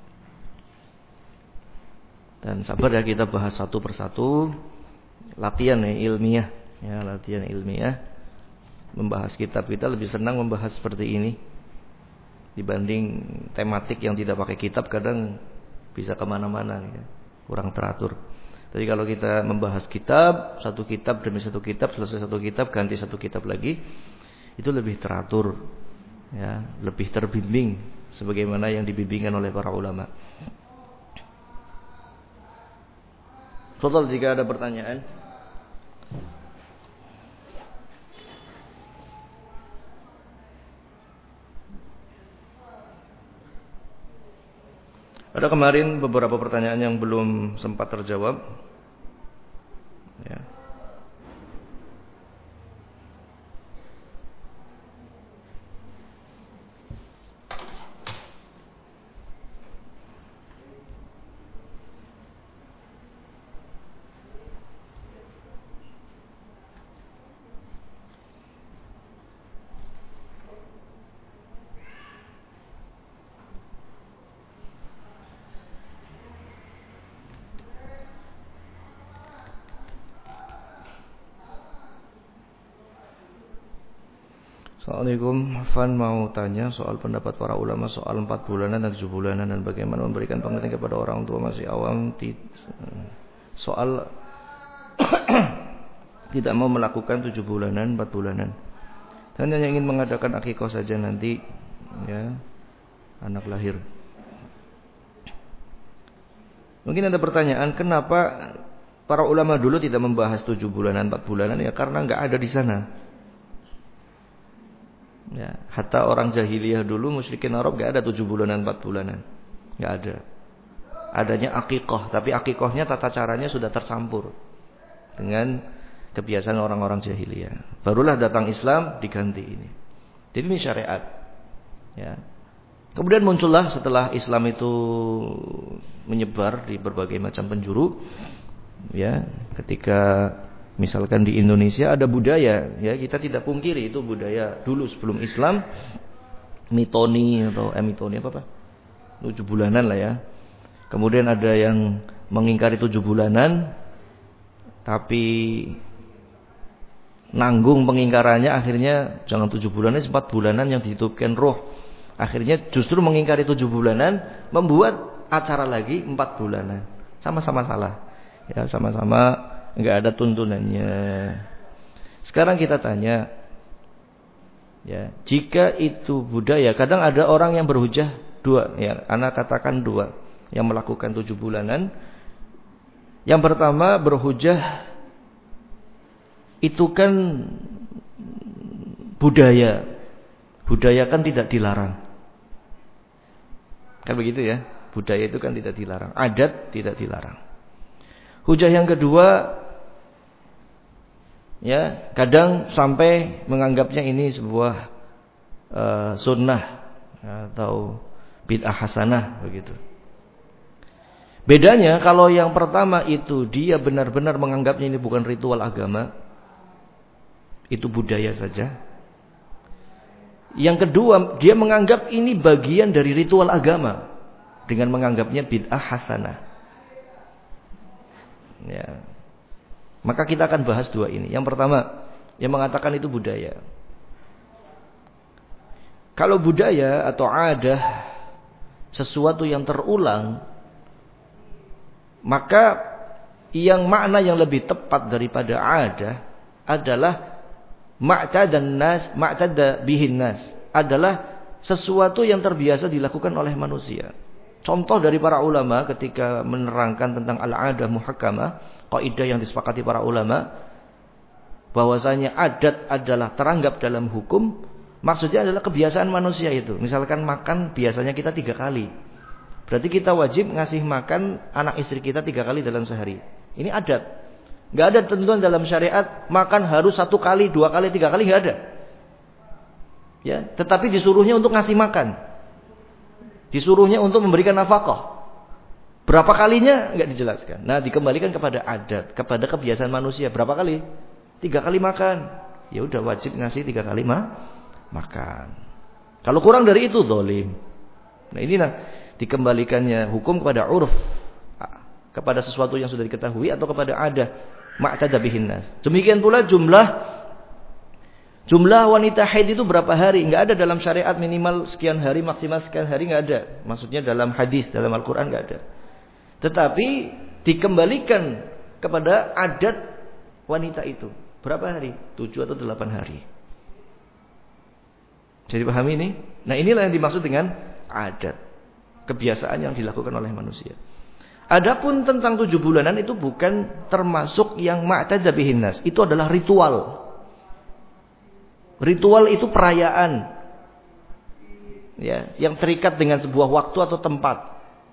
Dan sabar ya, kita bahas satu persatu. Latihan ya, ilmiah. Ya, latihan ilmiah. Membahas kitab, kita lebih senang membahas seperti ini dibanding tematik yang tidak pakai kitab. Kadang bisa kemana-mana ya. Kurang teratur. Jadi kalau kita membahas kitab, satu kitab demi satu kitab, selesai satu kitab, ganti satu kitab lagi, itu lebih teratur, ya, lebih terbimbing, sebagaimana yang dibimbingkan oleh para ulama. Total jika ada pertanyaan. Ada kemarin beberapa pertanyaan yang belum sempat terjawab. Ya. Assalamualaikum, Fan mau tanya soal pendapat para ulama soal 4 bulanan dan 7 bulanan dan bagaimana memberikan pengertian kepada orang tua masih awam soal tidak mau melakukan 7 bulanan, 4 bulanan. Dan hanya ingin mengadakan akikah saja nanti ya, anak lahir. Mungkin ada pertanyaan, kenapa para ulama dulu tidak membahas 7 bulanan, 4 bulanan? Ya karena enggak ada di sana. Ya, hatta orang jahiliyah dulu musyrikin Arab enggak ada 7 bulanan 4 bulanan. Enggak ada. Adanya akikah, tapi akikahnya tata caranya sudah tercampur dengan kebiasaan orang-orang jahiliyah. Barulah datang Islam diganti ini. Jadi ini syariat. Ya. Kemudian muncullah setelah Islam itu menyebar di berbagai macam penjuru, ya, ketika misalkan di Indonesia ada budaya, ya kita tidak pungkiri itu budaya dulu sebelum Islam, mitoni atau mitoni apa? 7 bulanan lah ya. Kemudian ada yang mengingkari 7 bulanan, tapi nanggung pengingkarannya, akhirnya jangan 7 bulanan, 4 bulanan yang dihitupkan roh. Akhirnya justru mengingkari 7 bulanan, membuat acara lagi 4 bulanan. Sama-sama salah. Ya, sama-sama enggak ada tuntunannya. Sekarang kita tanya, ya, jika itu budaya, kadang ada orang yang berhujah 2, ya, anak katakan 2, yang melakukan 7 bulanan. Yang pertama berhujah itu kan budaya. Budaya kan tidak dilarang. Kan begitu ya? Budaya itu kan tidak dilarang, adat tidak dilarang. Hujah yang kedua, ya, kadang sampai menganggapnya ini sebuah sunnah atau bid'ah hasanah begitu. Bedanya kalau yang pertama itu dia benar-benar menganggapnya ini bukan ritual agama, itu budaya saja. Yang kedua, dia menganggap ini bagian dari ritual agama dengan menganggapnya bid'ah hasanah. Ya. Maka kita akan bahas 2 ini. Yang pertama, yang mengatakan itu budaya. Kalau budaya atau adah sesuatu yang terulang, maka makna yang lebih tepat daripada adah adalah ma'tada bihin nas, adalah sesuatu yang terbiasa dilakukan oleh manusia. Contoh dari para ulama ketika menerangkan tentang al-adah muhakkamah, kaidah yang disepakati para ulama bahwasanya adat adalah teranggap dalam hukum, maksudnya adalah kebiasaan manusia itu. Misalkan makan biasanya kita 3 kali. Berarti kita wajib ngasih makan anak istri kita 3 kali dalam sehari. Ini adat. Gak ada tentuan dalam syariat makan harus 1 kali, 2 kali, 3 kali, gak ada. Ya, tetapi disuruhnya untuk ngasih makan. Disuruhnya untuk memberikan nafkah. Berapa kalinya enggak dijelaskan. Nah, dikembalikan kepada adat, kepada kebiasaan manusia. Berapa kali? 3 kali makan. Ya udah wajib ngasih 3 kali makan. Kalau kurang dari itu zalim. Nah, inilah dikembalikannya hukum kepada urf, kepada sesuatu yang sudah diketahui, atau kepada adah ma'tada bihin nas. Demikian pula jumlah wanita haid itu berapa hari? Enggak ada dalam syariat minimal sekian hari, maksimal sekian hari, enggak ada. Maksudnya dalam hadis, dalam Al-Qur'an enggak ada. Tetapi dikembalikan kepada adat wanita itu. Berapa hari? 7 atau 8 hari. Jadi pahami ini? Nah, inilah yang dimaksud dengan adat. Kebiasaan yang dilakukan oleh manusia. Adapun tentang 7 bulanan itu bukan termasuk yang ma'tada bihin nas. Itu adalah ritual. Ritual itu perayaan, ya, yang terikat dengan sebuah waktu atau tempat,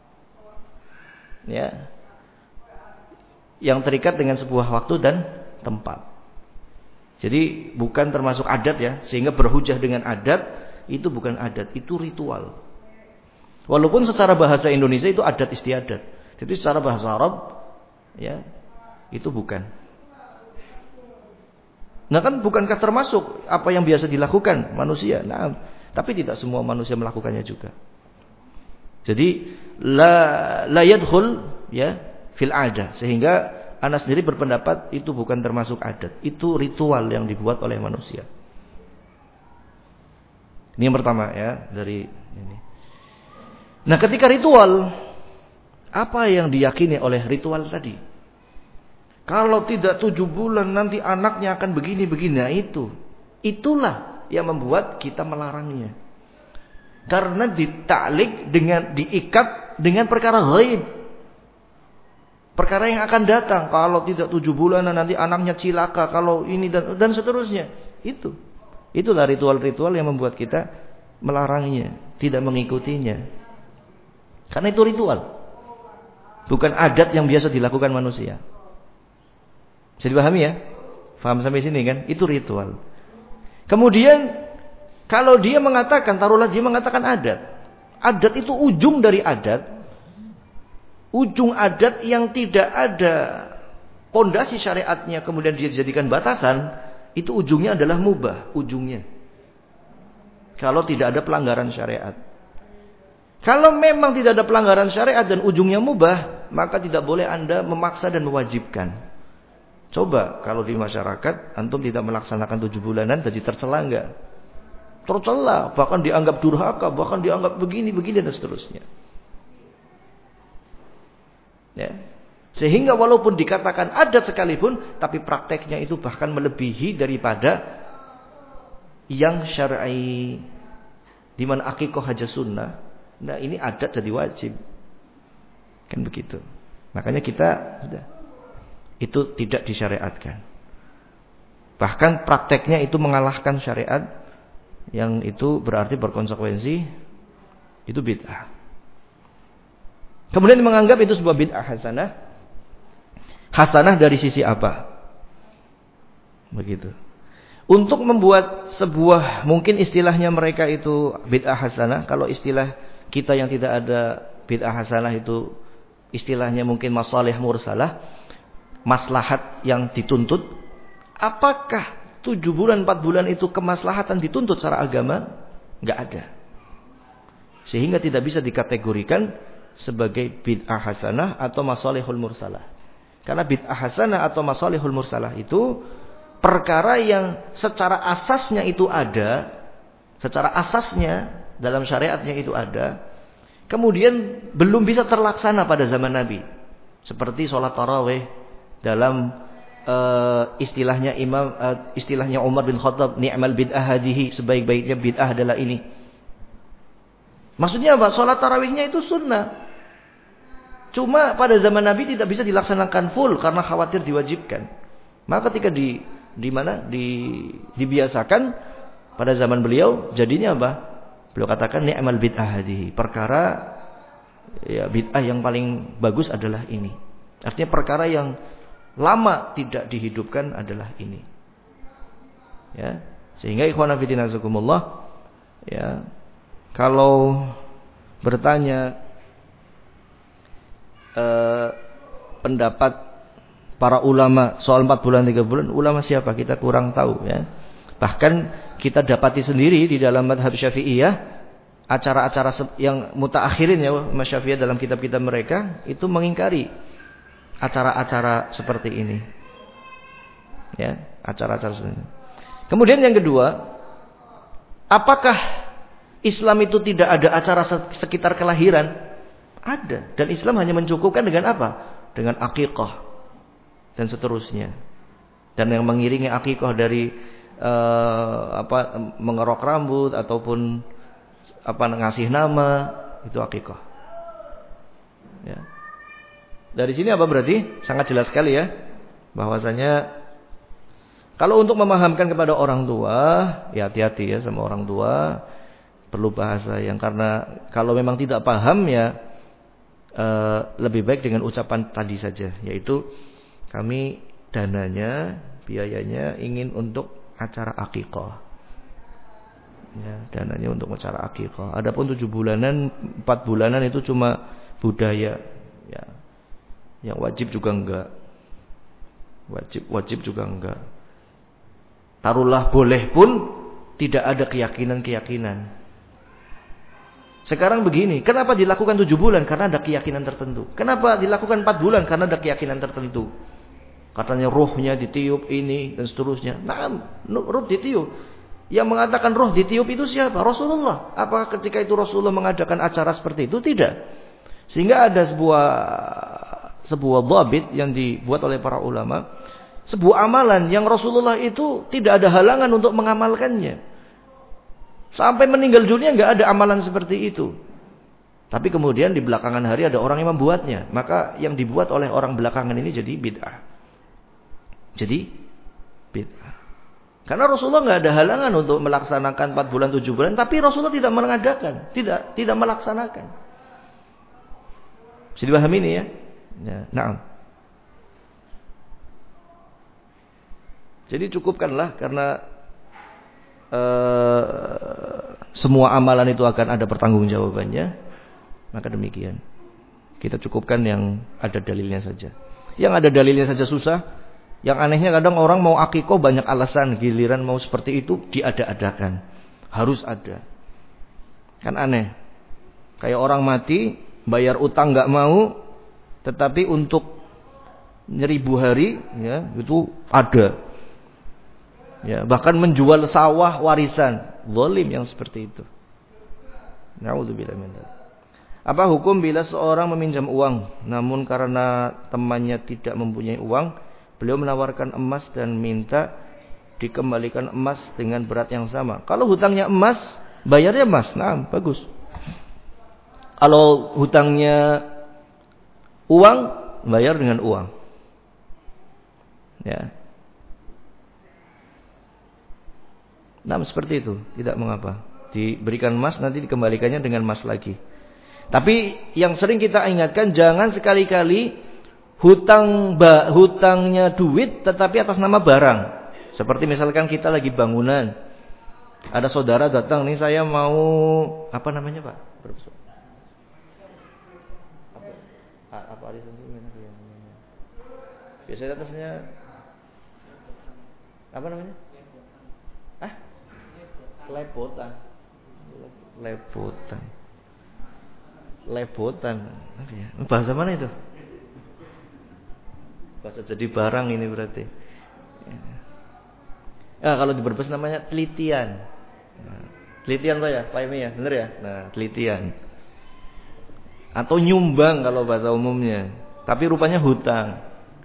ya, yang terikat dengan sebuah waktu dan tempat. Jadi bukan termasuk adat, ya, sehingga berhujah dengan adat itu bukan adat, itu ritual. Walaupun secara bahasa Indonesia itu adat istiadat, jadi secara bahasa Arab, ya, itu bukan. Nah, kan bukankah termasuk apa yang biasa dilakukan manusia? Nah, tapi tidak semua manusia melakukannya juga. Jadi la yadkhul, ya, fil adah, sehingga ana sendiri berpendapat itu bukan termasuk adat, itu ritual yang dibuat oleh manusia. Ini yang pertama, ya, dari ini. Nah, ketika ritual, apa yang diyakini oleh ritual tadi? Kalau tidak 7 bulan nanti anaknya akan begini-begini. Nah, itulah yang membuat kita melarangnya. Karena ditaklik diikat dengan perkara ghaib. Perkara yang akan datang. Kalau tidak 7 bulan nanti anaknya cilaka. Kalau ini dan seterusnya. Itulah ritual-ritual yang membuat kita melarangnya, tidak mengikutinya. Karena itu ritual. Bukan adat yang biasa dilakukan manusia. Bisa dipahami, ya? Paham sampai sini kan? Itu ritual. Kemudian kalau dia mengatakan, taruhlah dia mengatakan adat. Adat itu ujung dari adat. Ujung adat yang tidak ada pondasi syariatnya kemudian dia dijadikan batasan, itu ujungnya adalah mubah, ujungnya. Kalau tidak ada pelanggaran syariat. Kalau memang tidak ada pelanggaran syariat dan ujungnya mubah, maka tidak boleh Anda memaksa dan mewajibkan. Coba kalau di masyarakat antum tidak melaksanakan 7 bulanan jadi tercela enggak? Tercela, bahkan dianggap durhaka, bahkan dianggap begini dan seterusnya. Ya. Sehingga walaupun dikatakan adat sekalipun, tapi prakteknya itu bahkan melebihi daripada yang syar'i. Di mana akikah haja sunnah. Nah, ini adat jadi wajib. Kan begitu. Makanya kita sudah, itu tidak disyariatkan. Bahkan prakteknya itu mengalahkan syariat, yang itu berarti berkonsekuensi itu bid'ah. Kemudian menganggap itu sebuah bid'ah hasanah. Hasanah dari sisi apa? Begitu. Untuk membuat sebuah, mungkin istilahnya mereka itu bid'ah hasanah. Kalau istilah kita yang tidak ada bid'ah hasanah itu istilahnya mungkin masalih mursalah. Maslahat yang dituntut. Apakah 7 bulan 4 bulan itu kemaslahatan dituntut secara agama? Enggak ada. Sehingga tidak bisa dikategorikan sebagai bid'ah hasanah atau masalihul mursalah. Karena bid'ah hasanah atau masalihul mursalah itu perkara yang secara asasnya itu ada, secara asasnya dalam syariatnya itu ada. kemudian belum bisa terlaksana pada zaman Nabi. Seperti sholat tarawih dalam istilahnya Umar bin Khattab, ni'mal bid'ah hadihi, sebaik-baiknya bid'ah adalah ini. Maksudnya apa? Sholat tarawihnya itu sunnah. Cuma pada zaman Nabi tidak bisa dilaksanakan full karena khawatir diwajibkan. Maka ketika dibiasakan pada zaman beliau, jadinya apa? Beliau katakan ni'mal bid'ah hadihi. Perkara ya bid'ah yang paling bagus adalah ini. Artinya perkara yang lama tidak dihidupkan adalah ini. Ya, sehingga ikhwan fillah azakumullah, ya, kalau bertanya pendapat para ulama soal 4 bulan 3 bulan, ulama siapa kita kurang tahu ya. Bahkan kita dapati sendiri di dalam madhab Syafi'iyah, acara-acara yang mutaakhirin ya Mas Syafi'iyah dalam kitab-kitab mereka itu mengingkari acara-acara seperti ini. Ya, acara-acara seperti ini. Kemudian yang kedua, apakah Islam itu tidak ada acara sekitar kelahiran? Ada. Dan Islam hanya mencukupkan dengan apa? Dengan akikah dan seterusnya. Dan yang mengiringi akikah dari mengerok rambut ataupun ngasih nama, itu akikah. Ya. Dari sini apa berarti? Sangat jelas sekali ya, bahwasanya kalau untuk memahamkan kepada orang tua, ya hati-hati ya sama orang tua, perlu bahasa yang, karena kalau memang tidak paham ya lebih baik dengan ucapan tadi saja, yaitu kami dananya, biayanya ingin untuk acara akikah. Ya, dananya untuk acara akikah. Adapun 7 bulanan, 4 bulanan itu cuma budaya. Ya. Yang wajib juga enggak. Wajib juga enggak. Taruhlah boleh pun tidak ada keyakinan-keyakinan. Sekarang begini, kenapa dilakukan 7 bulan? Karena ada keyakinan tertentu. Kenapa dilakukan 4 bulan? Karena ada keyakinan tertentu. Katanya ruhnya ditiup ini dan seterusnya. Nah, ruh ditiup. Yang mengatakan ruh ditiup itu siapa? Rasulullah. Apakah ketika itu Rasulullah mengadakan acara seperti itu? Tidak. Sehingga ada sebuah dhabit yang dibuat oleh para ulama. Sebuah amalan yang Rasulullah itu tidak ada halangan untuk mengamalkannya. Sampai meninggal dunia nggak ada amalan seperti itu. Tapi kemudian di belakangan hari ada orang yang membuatnya. Maka yang dibuat oleh orang belakangan ini jadi bid'ah. Jadi bid'ah. Karena Rasulullah nggak ada halangan untuk melaksanakan 4 bulan 7 bulan. Tapi Rasulullah tidak mengadakan. Tidak melaksanakan. Bisa dipahami ini ya? Ya, na'am. Jadi cukupkanlah karena semua amalan itu akan ada pertanggungjawabannya. Maka demikian. Kita cukupkan yang ada dalilnya saja. Yang ada dalilnya saja susah. Yang anehnya kadang orang mau akikoh banyak alasan. Giliran mau seperti itu diada-adakan. Harus ada. Kan aneh. Kayak orang mati, bayar utang gak mau, tetapi untuk 1000 hari ya, itu ada. Ya, bahkan menjual sawah warisan, zalim yang seperti itu. Na'udzubillah min dzalik. Apa hukum bila seorang meminjam uang, namun karena temannya tidak mempunyai uang, beliau menawarkan emas dan minta dikembalikan emas dengan berat yang sama. Kalau hutangnya emas, bayarnya emas. Nah, bagus. Kalau hutangnya uang, bayar dengan uang. Ya. Nah, seperti itu, tidak mengapa. Diberikan emas, nanti dikembalikannya dengan emas lagi. Tapi yang sering kita ingatkan, jangan sekali-kali hutangnya duit tetapi atas nama barang. Seperti misalkan kita lagi bangunan, ada saudara datang, nih saya mau apa namanya Pak? Apa lisensi biasanya atasnya apa namanya? Lebotan. Apa ya? Bahasa mana itu? Bahasa jadi barang ini berarti. Kalau di Brebes namanya telitian. Nah, telitian Pak ya, Pak Emi ya, benar ya? Nah, telitian. atau nyumbang kalau bahasa umumnya, tapi rupanya hutang.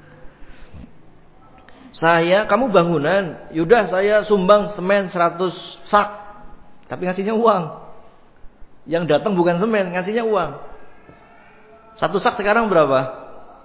Kamu bangunan, yaudah saya sumbang semen 100 sak, tapi ngasihnya uang. Yang datang bukan semen, ngasihnya uang. 1 sak sekarang berapa?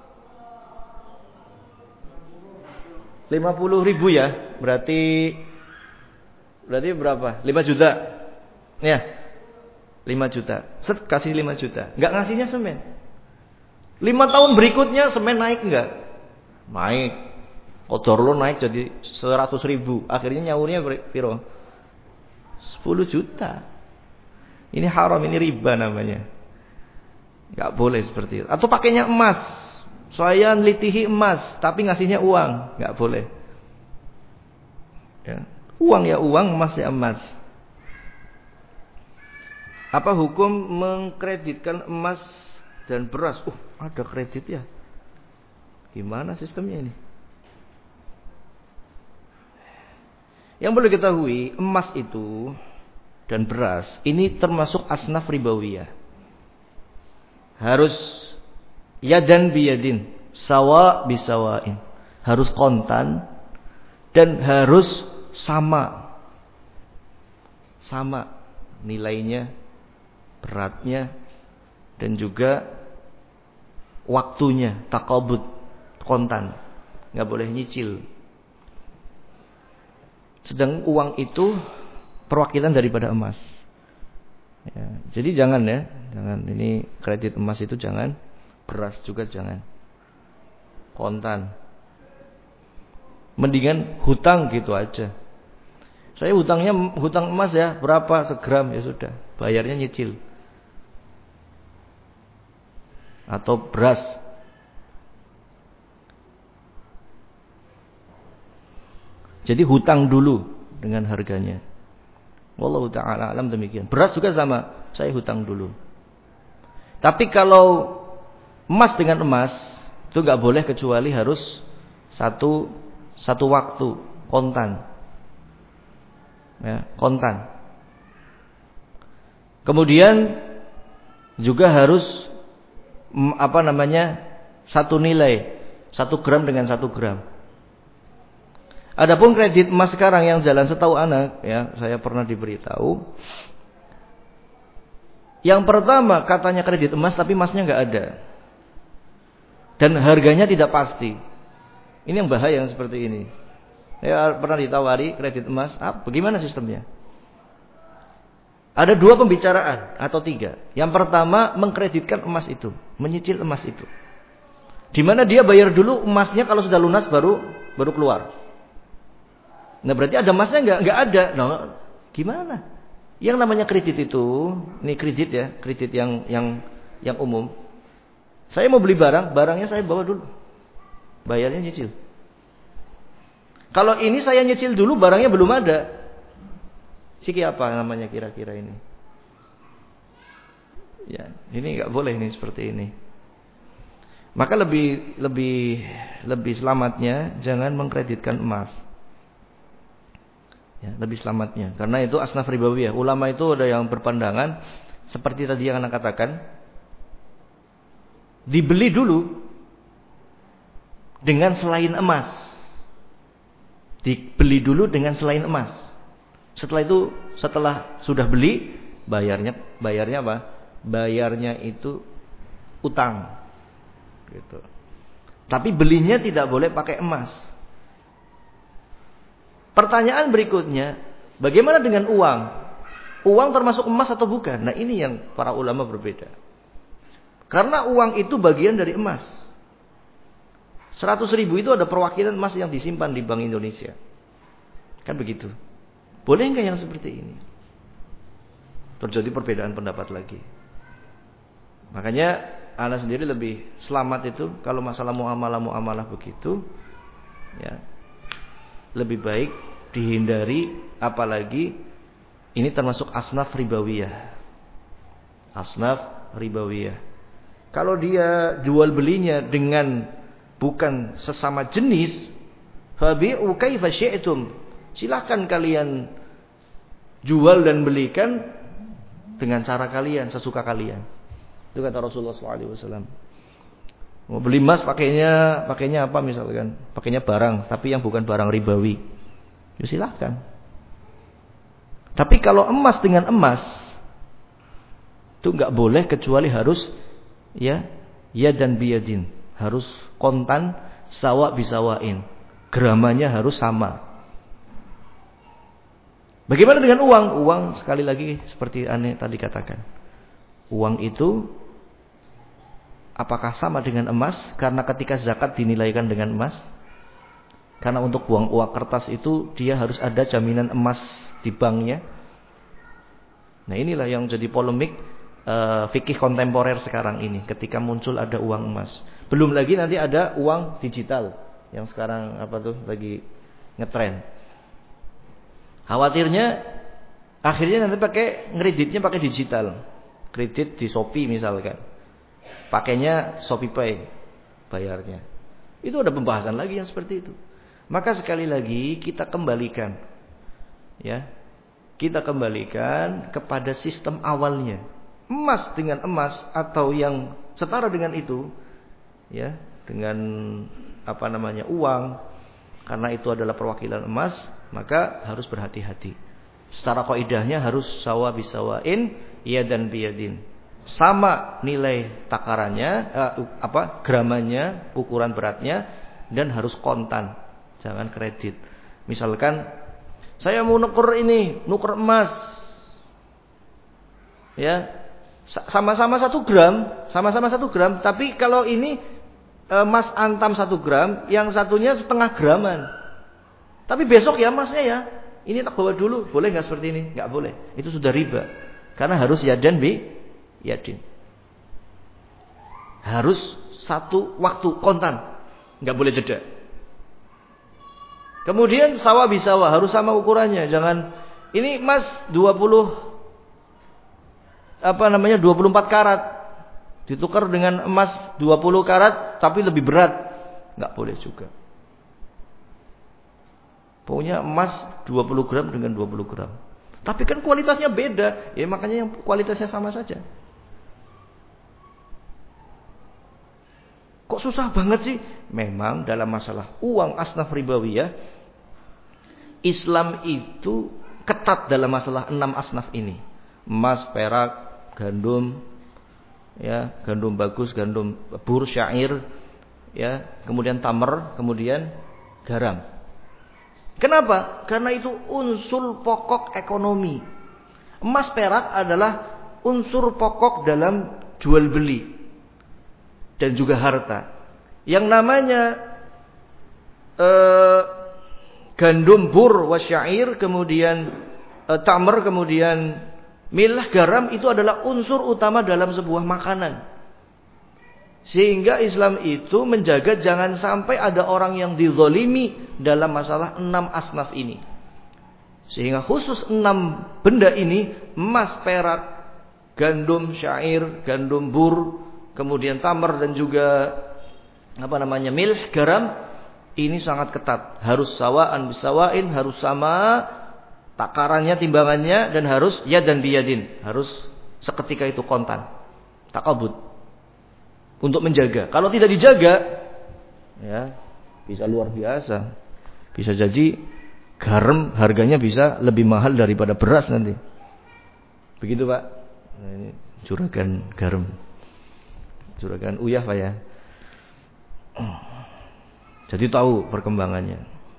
50.000 ya, berarti berapa? 5 juta. Ya. 5 juta. Kasih 5 juta. Enggak ngasihnya semen. 5 tahun berikutnya semen naik enggak? Naik. Kodor lo naik jadi 100.000. Akhirnya nyaurnya piro? 10 juta. Ini haram, ini riba namanya. Enggak boleh seperti itu. Atau pakainya emas. Saya nelitihi emas, tapi ngasihnya uang. Enggak boleh. Ya. Uang ya uang, emas ya emas. Apa hukum mengkreditkan emas dan beras? Ada kredit ya? Gimana sistemnya ini? Yang perlu diketahui, emas itu dan beras ini termasuk asnaf ribawiyah. Harus yadan biyadin, sawa bisawain. Harus kontan dan harus sama nilainya, beratnya, dan juga waktunya, takabud, kontan, nggak boleh nyicil. Sedang uang itu perwakilan daripada emas. Ya, jadi jangan ini kredit emas itu jangan, beras juga jangan, kontan. Mendingan hutang gitu aja. Saya hutang emas ya, berapa segram ya sudah, bayarnya nyicil. Atau beras. Jadi hutang dulu dengan harganya. Wallahu ta'ala alam demikian. Beras juga sama, saya hutang dulu. Tapi kalau emas dengan emas itu nggak boleh kecuali harus satu waktu kontan. Ya, kontan. Kemudian juga harus satu nilai, 1 gram dengan 1 gram. Adapun kredit emas sekarang yang jalan, setahu anak ya, saya pernah diberitahu. Yang pertama katanya kredit emas tapi emasnya nggak ada. Dan harganya tidak pasti. Ini yang bahaya yang seperti ini. Saya pernah ditawari kredit emas, bagaimana sistemnya? Ada 2 pembicaraan atau 3. Yang pertama mengkreditkan emas itu, menyicil emas itu. Di mana dia bayar dulu emasnya, kalau sudah lunas baru keluar. Nah berarti ada emasnya nggak ada. Nah, gimana? Yang namanya kredit itu, ini kredit ya, kredit yang umum. Saya mau beli barangnya saya bawa dulu, bayarnya nyicil. Kalau ini saya nyicil dulu, barangnya belum ada. Siki apa namanya kira-kira ini? Ya, ini nggak boleh ini seperti ini. Maka lebih selamatnya jangan mengkreditkan emas. Ya, lebih selamatnya. Karena itu asnaf ribawiyah. Ulama itu ada yang berpandangan seperti tadi yang Anda katakan, dibeli dulu dengan selain emas. Dibeli dulu dengan selain emas. Setelah sudah beli, bayarnya apa? Bayarnya itu utang. Gitu. Tapi belinya tidak boleh pakai emas. Pertanyaan berikutnya, bagaimana dengan uang? Uang termasuk emas atau bukan? Nah ini yang para ulama berbeda. Karena uang itu bagian dari emas. 100.000 itu ada perwakilan emas yang disimpan di Bank Indonesia. Kan begitu. Boleh enggak yang seperti ini? Terjadi perbedaan pendapat lagi. Makanya ana sendiri lebih selamat itu kalau masalah muamalah begitu, ya. Lebih baik dihindari, apalagi ini termasuk asnaf ribawiyah. Asnaf ribawiyah. Kalau dia jual belinya dengan bukan sesama jenis, fabi'u kaifa syi'tum. Silakan kalian jual dan belikan dengan cara kalian, sesuka kalian. Itu kata Rasulullah SAW. Mau beli emas pakainya apa misalkan? Pakainya barang, tapi yang bukan barang ribawi. Ya silahkan. Tapi kalau emas dengan emas, itu nggak boleh kecuali harus ya dan biyadin, harus kontan, sawa bisawain, gramanya harus sama. Bagaimana dengan uang? Uang sekali lagi seperti aneh tadi katakan, uang itu apakah sama dengan emas? Karena ketika zakat dinilaikan dengan emas. Karena untuk uang kertas itu dia harus ada jaminan emas di banknya. Nah inilah yang jadi polemik fikih kontemporer sekarang ini. Ketika muncul ada uang emas. Belum lagi nanti ada uang digital yang sekarang lagi ngetren. Khawatirnya akhirnya nanti ngreditnya pakai digital. Kredit di Shopee misalkan. Pakainya ShopeePay bayarnya. Itu ada pembahasan lagi yang seperti itu. Maka sekali lagi kita kembalikan kepada sistem awalnya. Emas dengan emas atau yang setara dengan itu ya, dengan uang, karena itu adalah perwakilan emas, maka harus berhati-hati. Secara kaidahnya harus sawa bisawain, ya dan biyadin. Sama nilai takarannya, gramanya, ukuran beratnya, dan harus kontan. Jangan kredit. Misalkan saya mau nuker emas. Ya. Sama-sama 1 gram, tapi kalau ini emas antam 1 gram, yang satunya setengah graman. Tapi besok ya emasnya ya. Ini tak bawa dulu, boleh enggak seperti ini? Enggak boleh. Itu sudah riba. Karena harus yadan bi yadin. Harus satu waktu kontan. Enggak boleh jeda. Kemudian sawa bisawa, harus sama ukurannya. Jangan ini emas 24 karat ditukar dengan emas 20 karat tapi lebih berat. Enggak boleh juga. Pokoknya emas 20 gram dengan 20 gram. Tapi kan kualitasnya beda. Ya makanya yang kualitasnya sama saja. Kok susah banget sih? Memang dalam masalah uang asnaf ribawiyah, Islam itu ketat dalam masalah 6 asnaf ini. Emas, perak, gandum, ya, gandum bagus, gandum bur, syair, ya, kemudian tamar, kemudian garam. Kenapa? Karena itu unsur pokok ekonomi. Emas, perak adalah unsur pokok dalam jual beli dan juga harta. Yang namanya gandum bur wasyair, kemudian tamar, kemudian milah, garam, itu adalah unsur utama dalam sebuah makanan. Sehingga Islam itu menjaga jangan sampai ada orang yang dizalimi dalam masalah 6 asnaf ini. Sehingga khusus 6 benda ini, emas, perak, gandum, syair, gandum bur, kemudian tamar dan juga milh, garam, ini sangat ketat. Harus sawaan bisawain, harus sama takarannya, timbangannya, dan harus yad dan biyadin, harus seketika itu kontan, takabut, untuk menjaga. Kalau tidak dijaga, ya bisa luar biasa. Bisa jadi garam harganya bisa lebih mahal daripada beras nanti. Begitu Pak. Nah, ini juragan garam, juragan uyah Pak ya. Jadi tahu perkembangannya.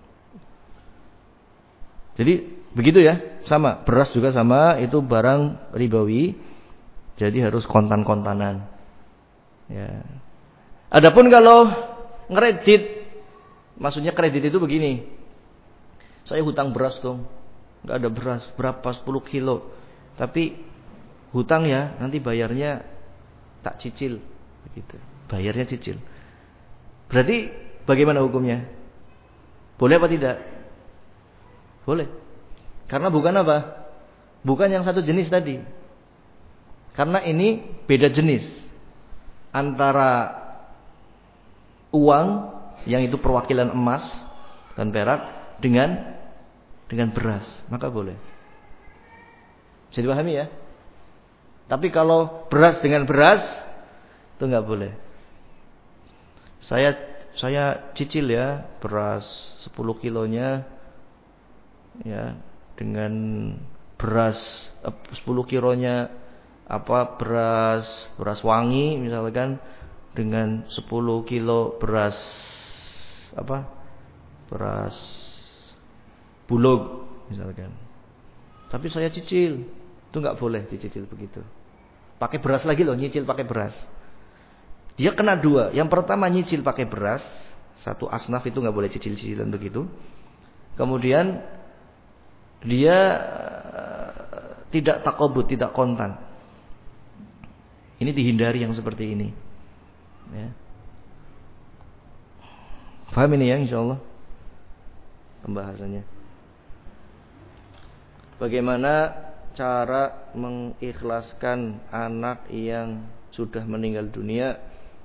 Jadi begitu ya, sama, beras juga sama, itu barang ribawi. Jadi harus kontan-kontanan. Ya. Adapun kalau ngredit, maksudnya kredit itu begini. Saya hutang beras dong. Enggak ada beras, berapa 10 kilo. Tapi hutang ya, nanti bayarnya tak cicil begitu. Bayarnya cicil. Berarti bagaimana hukumnya? Boleh apa tidak? Boleh. Karena bukan apa? Bukan yang satu jenis tadi. Karena ini beda jenis antara uang yang itu perwakilan emas dan perak dengan beras, maka boleh. Bisa dipahami ya? Tapi kalau beras dengan beras Itu nggak boleh. Saya cicil ya beras 10 kilonya ya dengan beras 10 kilonya beras wangi misalkan dengan 10 kilo beras beras bulog misalkan. Tapi saya cicil, itu nggak boleh dicicil begitu. Pakai beras lagi loh, nyicil pakai beras. Dia kena dua. Yang pertama nyicil pakai beras, satu asnaf itu nggak boleh cicil-cicilan begitu. Kemudian dia tidak takobut, tidak kontan. Ini dihindari yang seperti ini. Ya. Paham ini ya insyaallah pembahasannya. Bagaimana cara mengikhlaskan anak yang sudah meninggal dunia?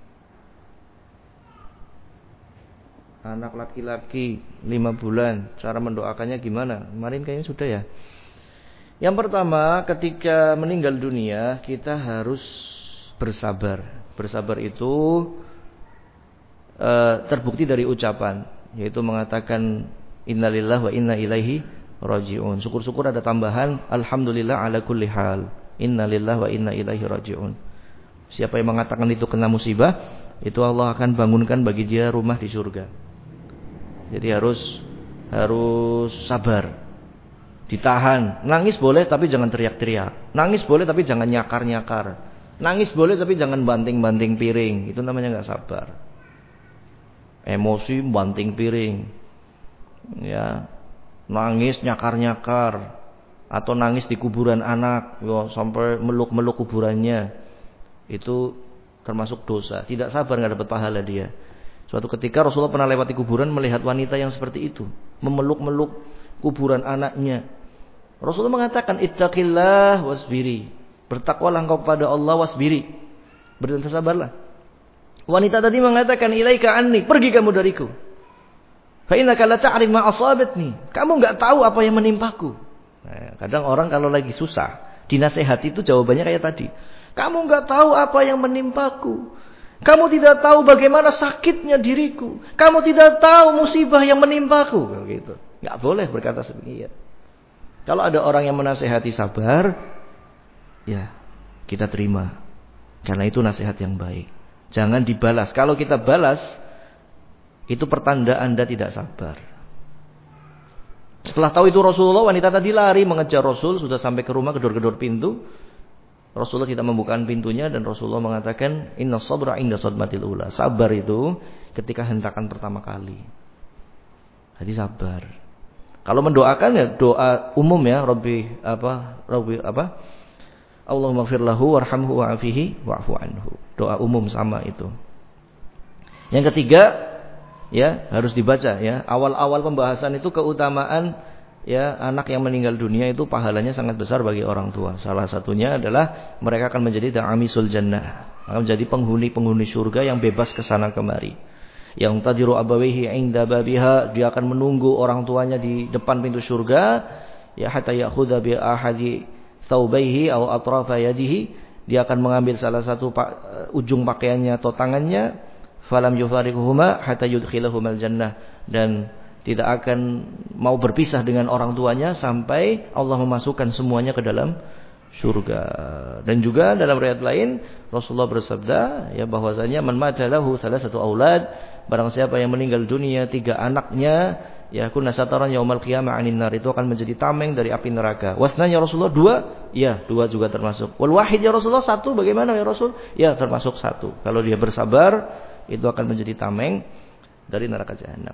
Anak laki-laki 5 bulan, cara mendoakannya gimana? Kemarin kayaknya sudah ya. Yang pertama, ketika meninggal dunia kita harus bersabar. Bersabar itu terbukti dari ucapan, yaitu mengatakan innalillahi wa inna ilaihi raji'un. Syukur-syukur ada tambahan alhamdulillah ala kulli hal. Innalillahi wa inna ilaihi raji'un. Siapa yang mengatakan itu kena musibah, itu Allah akan bangunkan bagi dia rumah di surga. Jadi harus sabar. Ditahan. Nangis boleh tapi jangan teriak-teriak. Nangis boleh tapi jangan nyakar-nyakar. Nangis boleh tapi jangan banting-banting piring. Itu namanya enggak sabar. Emosi banting piring. Ya. Nangis nyakar-nyakar atau nangis di kuburan anak, sampai meluk-meluk kuburannya. Itu termasuk dosa. Tidak sabar enggak dapat pahala dia. Suatu ketika Rasulullah pernah lewati kuburan melihat wanita yang seperti itu, memeluk-meluk kuburan anaknya. Rasulullah mengatakan ittaqillah wasbiri. Bertakwalah engkau kepada Allah wasbiri. Bersabarlah. Wanita tadi mengatakan ilaika anni, pergi kamu dariku. Fa innaka la ta'rif ma asabatni. Kamu enggak tahu apa yang menimpaku. Nah, kadang orang kalau lagi susah, dinasehati itu jawabannya kayak tadi. Kamu enggak tahu apa yang menimpaku. Kamu tidak tahu bagaimana sakitnya diriku. Kamu tidak tahu musibah yang menimpaku. Gitu. Enggak boleh berkata seperti. Kalau ada orang yang menasehati sabar, ya kita terima. Karena itu nasihat yang baik. Jangan dibalas. Kalau kita balas, itu pertanda Anda tidak sabar. Setelah tahu itu Rasulullah, wanita tadi lari mengejar Rasul, sudah sampai ke rumah, gedor-gedor pintu. Rasulullah tidak membukakan pintunya dan Rasulullah mengatakan inna sabra inda sadmatil ula. Sabar itu ketika hentakan pertama kali. Jadi sabar. Kalau mendoakan ya doa umum ya, Rabbi Allahumma ighfir lahu warhamhu wa'afihi wa'fu anhu. Doa umum sama itu. Yang ketiga ya harus dibaca ya. Awal-awal pembahasan itu keutamaan ya anak yang meninggal dunia itu pahalanya sangat besar bagi orang tua. Salah satunya adalah mereka akan menjadi da'amisul jannah, akan menjadi penghuni surga yang bebas ke sana kemari. Yang tadiru abawihi 'inda babiha, dia akan menunggu orang tuanya di depan pintu surga ya hatta ya'khudha bi ahadi thawbaihi aw atrafa yadihi, dia akan mengambil salah satu ujung pakaiannya atau tangannya, falam yufariquhuma hatta yudkhilahumal jannah, dan tidak akan mau berpisah dengan orang tuanya sampai Allah memasukkan semuanya ke dalam surga. Dan juga dalam riwayat lain Rasulullah bersabda ya bahwasanya man mata lahu salasatu aulad, barang siapa yang meninggal dunia 3 anaknya ya kunna sataran yaumal qiyamah 'anin nar, itu akan menjadi tameng dari api neraka. Wasnanya Rasulullah 2, ya 2 juga termasuk. Wal wahid ya Rasulullah 1, bagaimana ya Rasul? Ya termasuk 1. Kalau dia bersabar itu akan menjadi tameng dari neraka jahanam.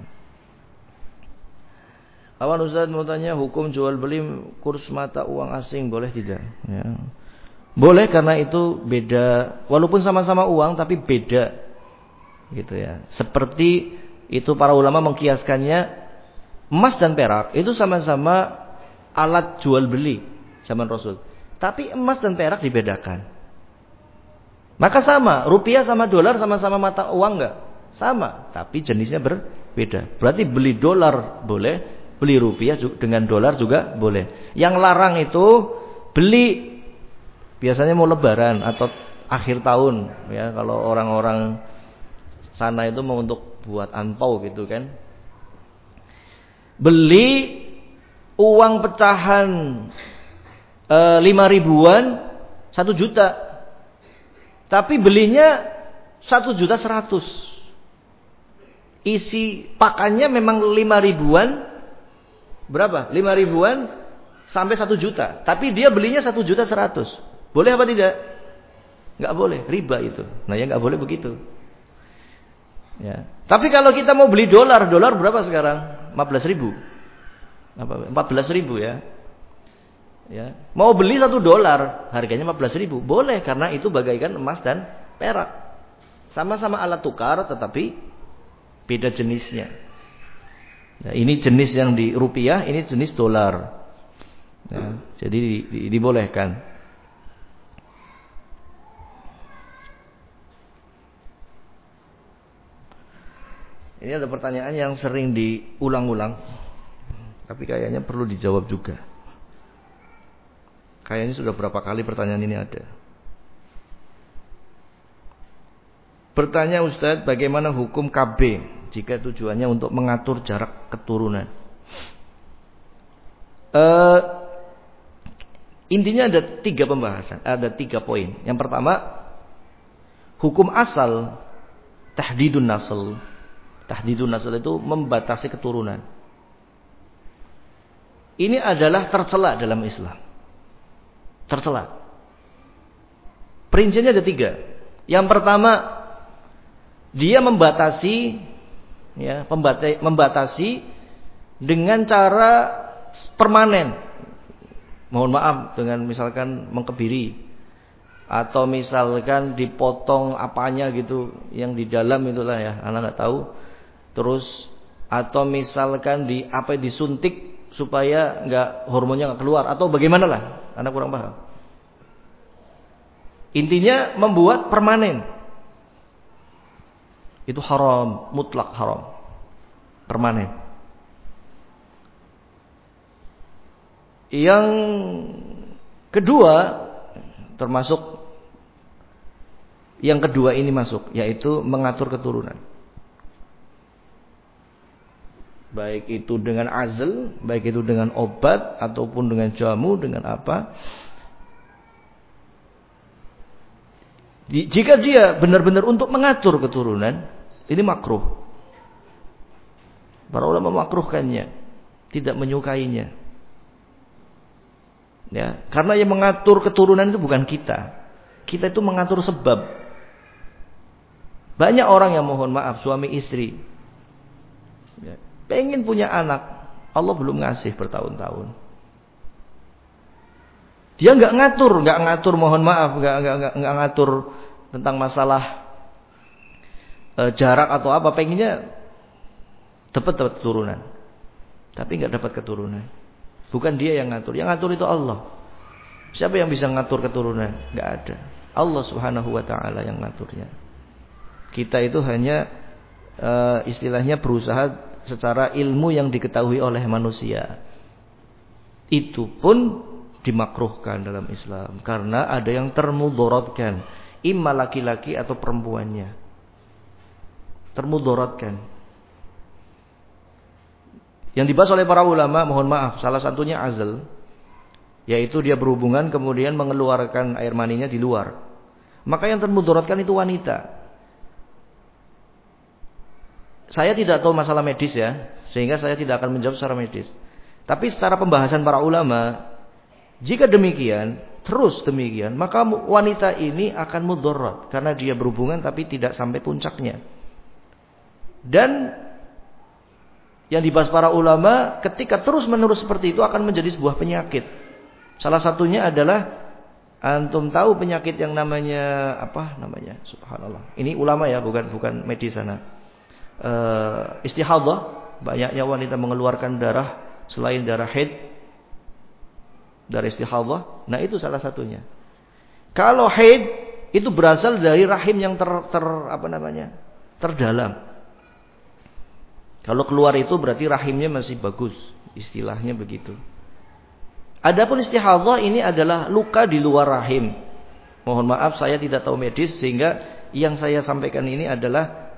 Awan Ustaz mau tanya, hukum jual beli kurs mata uang asing boleh tidak? Ya. Boleh, karena itu beda, walaupun sama-sama uang tapi beda, gitu ya. Seperti itu para ulama mengkiaskannya, emas dan perak itu sama-sama alat jual beli zaman Rasul, tapi emas dan perak dibedakan. Maka sama, rupiah sama dolar sama-sama mata uang enggak? Sama, tapi jenisnya berbeda. Berarti beli dolar boleh, beli rupiah dengan dolar juga boleh. Yang larang itu beli biasanya mau lebaran atau akhir tahun ya, kalau orang-orang sana itu mau untuk buat angpau gitu kan. Beli uang pecahan 5 ribuan 1 juta. Tapi belinya 1.100.000. Isi pakannya memang 5 ribuan. Berapa? 5 ribuan sampai 1 juta. Tapi dia belinya 1.100.000. Boleh apa tidak? Enggak boleh, riba itu. Nah, ya enggak boleh begitu. Ya. Tapi kalau kita mau beli dolar berapa sekarang? 15.000. 14.000 ya. Ya. Mau beli $1 harganya 14.000. Boleh, karena itu bagaikan emas dan perak. Sama-sama alat tukar tetapi beda jenisnya. Nah, ini jenis yang di rupiah, ini jenis dolar. Ya, jadi dibolehkan. Ini ada pertanyaan yang sering diulang-ulang, tapi kayaknya perlu dijawab juga. Kayaknya sudah berapa kali pertanyaan ini ada. Bertanya Ustadz, bagaimana hukum KB jika tujuannya untuk mengatur jarak keturunan? Intinya ada 3 pembahasan, ada 3 poin. Yang pertama, hukum asal tahdidun nasl. Tahdidun nasl itu membatasi keturunan. Ini adalah tercela dalam Islam. Tercela. Perinciannya ada 3. Yang pertama, dia membatasi, ya, membatasi dengan cara permanen. Mohon maaf, dengan misalkan mengkebiri, atau misalkan dipotong apanya gitu, yang di dalam itulah ya, anak nggak tahu. Terus atau misalkan disuntik supaya hormonnya nggak keluar, atau bagaimana lah, anak kurang paham. Intinya membuat permanen. Itu haram, mutlak haram. Permanen. Yang kedua, yang kedua ini masuk, yaitu mengatur keturunan. Baik itu dengan azl, baik itu dengan obat, ataupun dengan jamu, dengan apa. Jika dia benar-benar untuk mengatur keturunan, ini makruh. Para ulama memakruhkannya, tidak menyukainya. Ya, karena yang mengatur keturunan itu bukan kita. Kita itu mengatur sebab. Banyak orang yang mohon maaf, suami istri, ya, pengen punya anak, Allah belum ngasih bertahun-tahun. Dia nggak ngatur, mohon maaf, nggak ngatur tentang masalah jarak atau apa, pengennya dapat keturunan, tapi nggak dapat keturunan. Bukan dia yang ngatur itu Allah. Siapa yang bisa ngatur keturunan? Nggak ada. Allah Subhanahu wa taala yang ngaturnya. Kita itu hanya istilahnya berusaha secara ilmu yang diketahui oleh manusia. Itu pun dimakruhkan dalam Islam karena ada yang termudaratkan, imma laki-laki atau perempuannya. Termudaratkan. Yang dibahas oleh para ulama, mohon maaf, salah satunya azl, yaitu dia berhubungan kemudian mengeluarkan air maninya di luar. Maka yang termudaratkan itu wanita. Saya tidak tahu masalah medis ya, sehingga saya tidak akan menjawab secara medis. Tapi secara pembahasan para ulama, jika demikian, terus demikian, maka wanita ini akan mudarat karena dia berhubungan tapi tidak sampai puncaknya. Dan yang dibahas para ulama, ketika terus-menerus seperti itu akan menjadi sebuah penyakit. Salah satunya adalah antum tahu penyakit yang namanya apa namanya? Subhanallah. Ini ulama ya, bukan medis sana. Istihadhah, banyaknya wanita mengeluarkan darah selain darah haid, darah istihadhah. Nah, itu salah satunya. Kalau haid itu berasal dari rahim yang terdalam. Kalau keluar itu berarti rahimnya masih bagus, istilahnya begitu. Adapun istihadhah ini adalah luka di luar rahim. Mohon maaf saya tidak tahu medis sehingga yang saya sampaikan ini adalah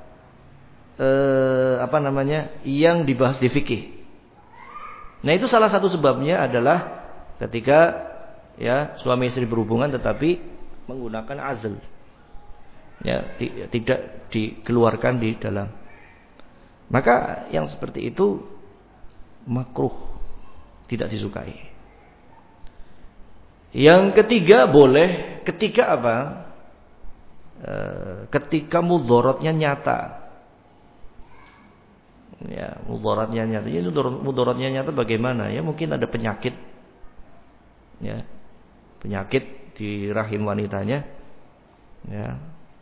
yang dibahas di fikih. Nah, itu salah satu sebabnya adalah ketika ya suami istri berhubungan tetapi menggunakan azl. Ya, tidak dikeluarkan di dalam. Maka yang seperti itu makruh, tidak disukai. Yang ketiga boleh ketika apa? Ketika mudharatnya nyata. Ya, mudharatnya nyata. Ini mudharatnya nyata bagaimana? Ya, mungkin ada penyakit. Ya. Penyakit di rahim wanitanya. Ya.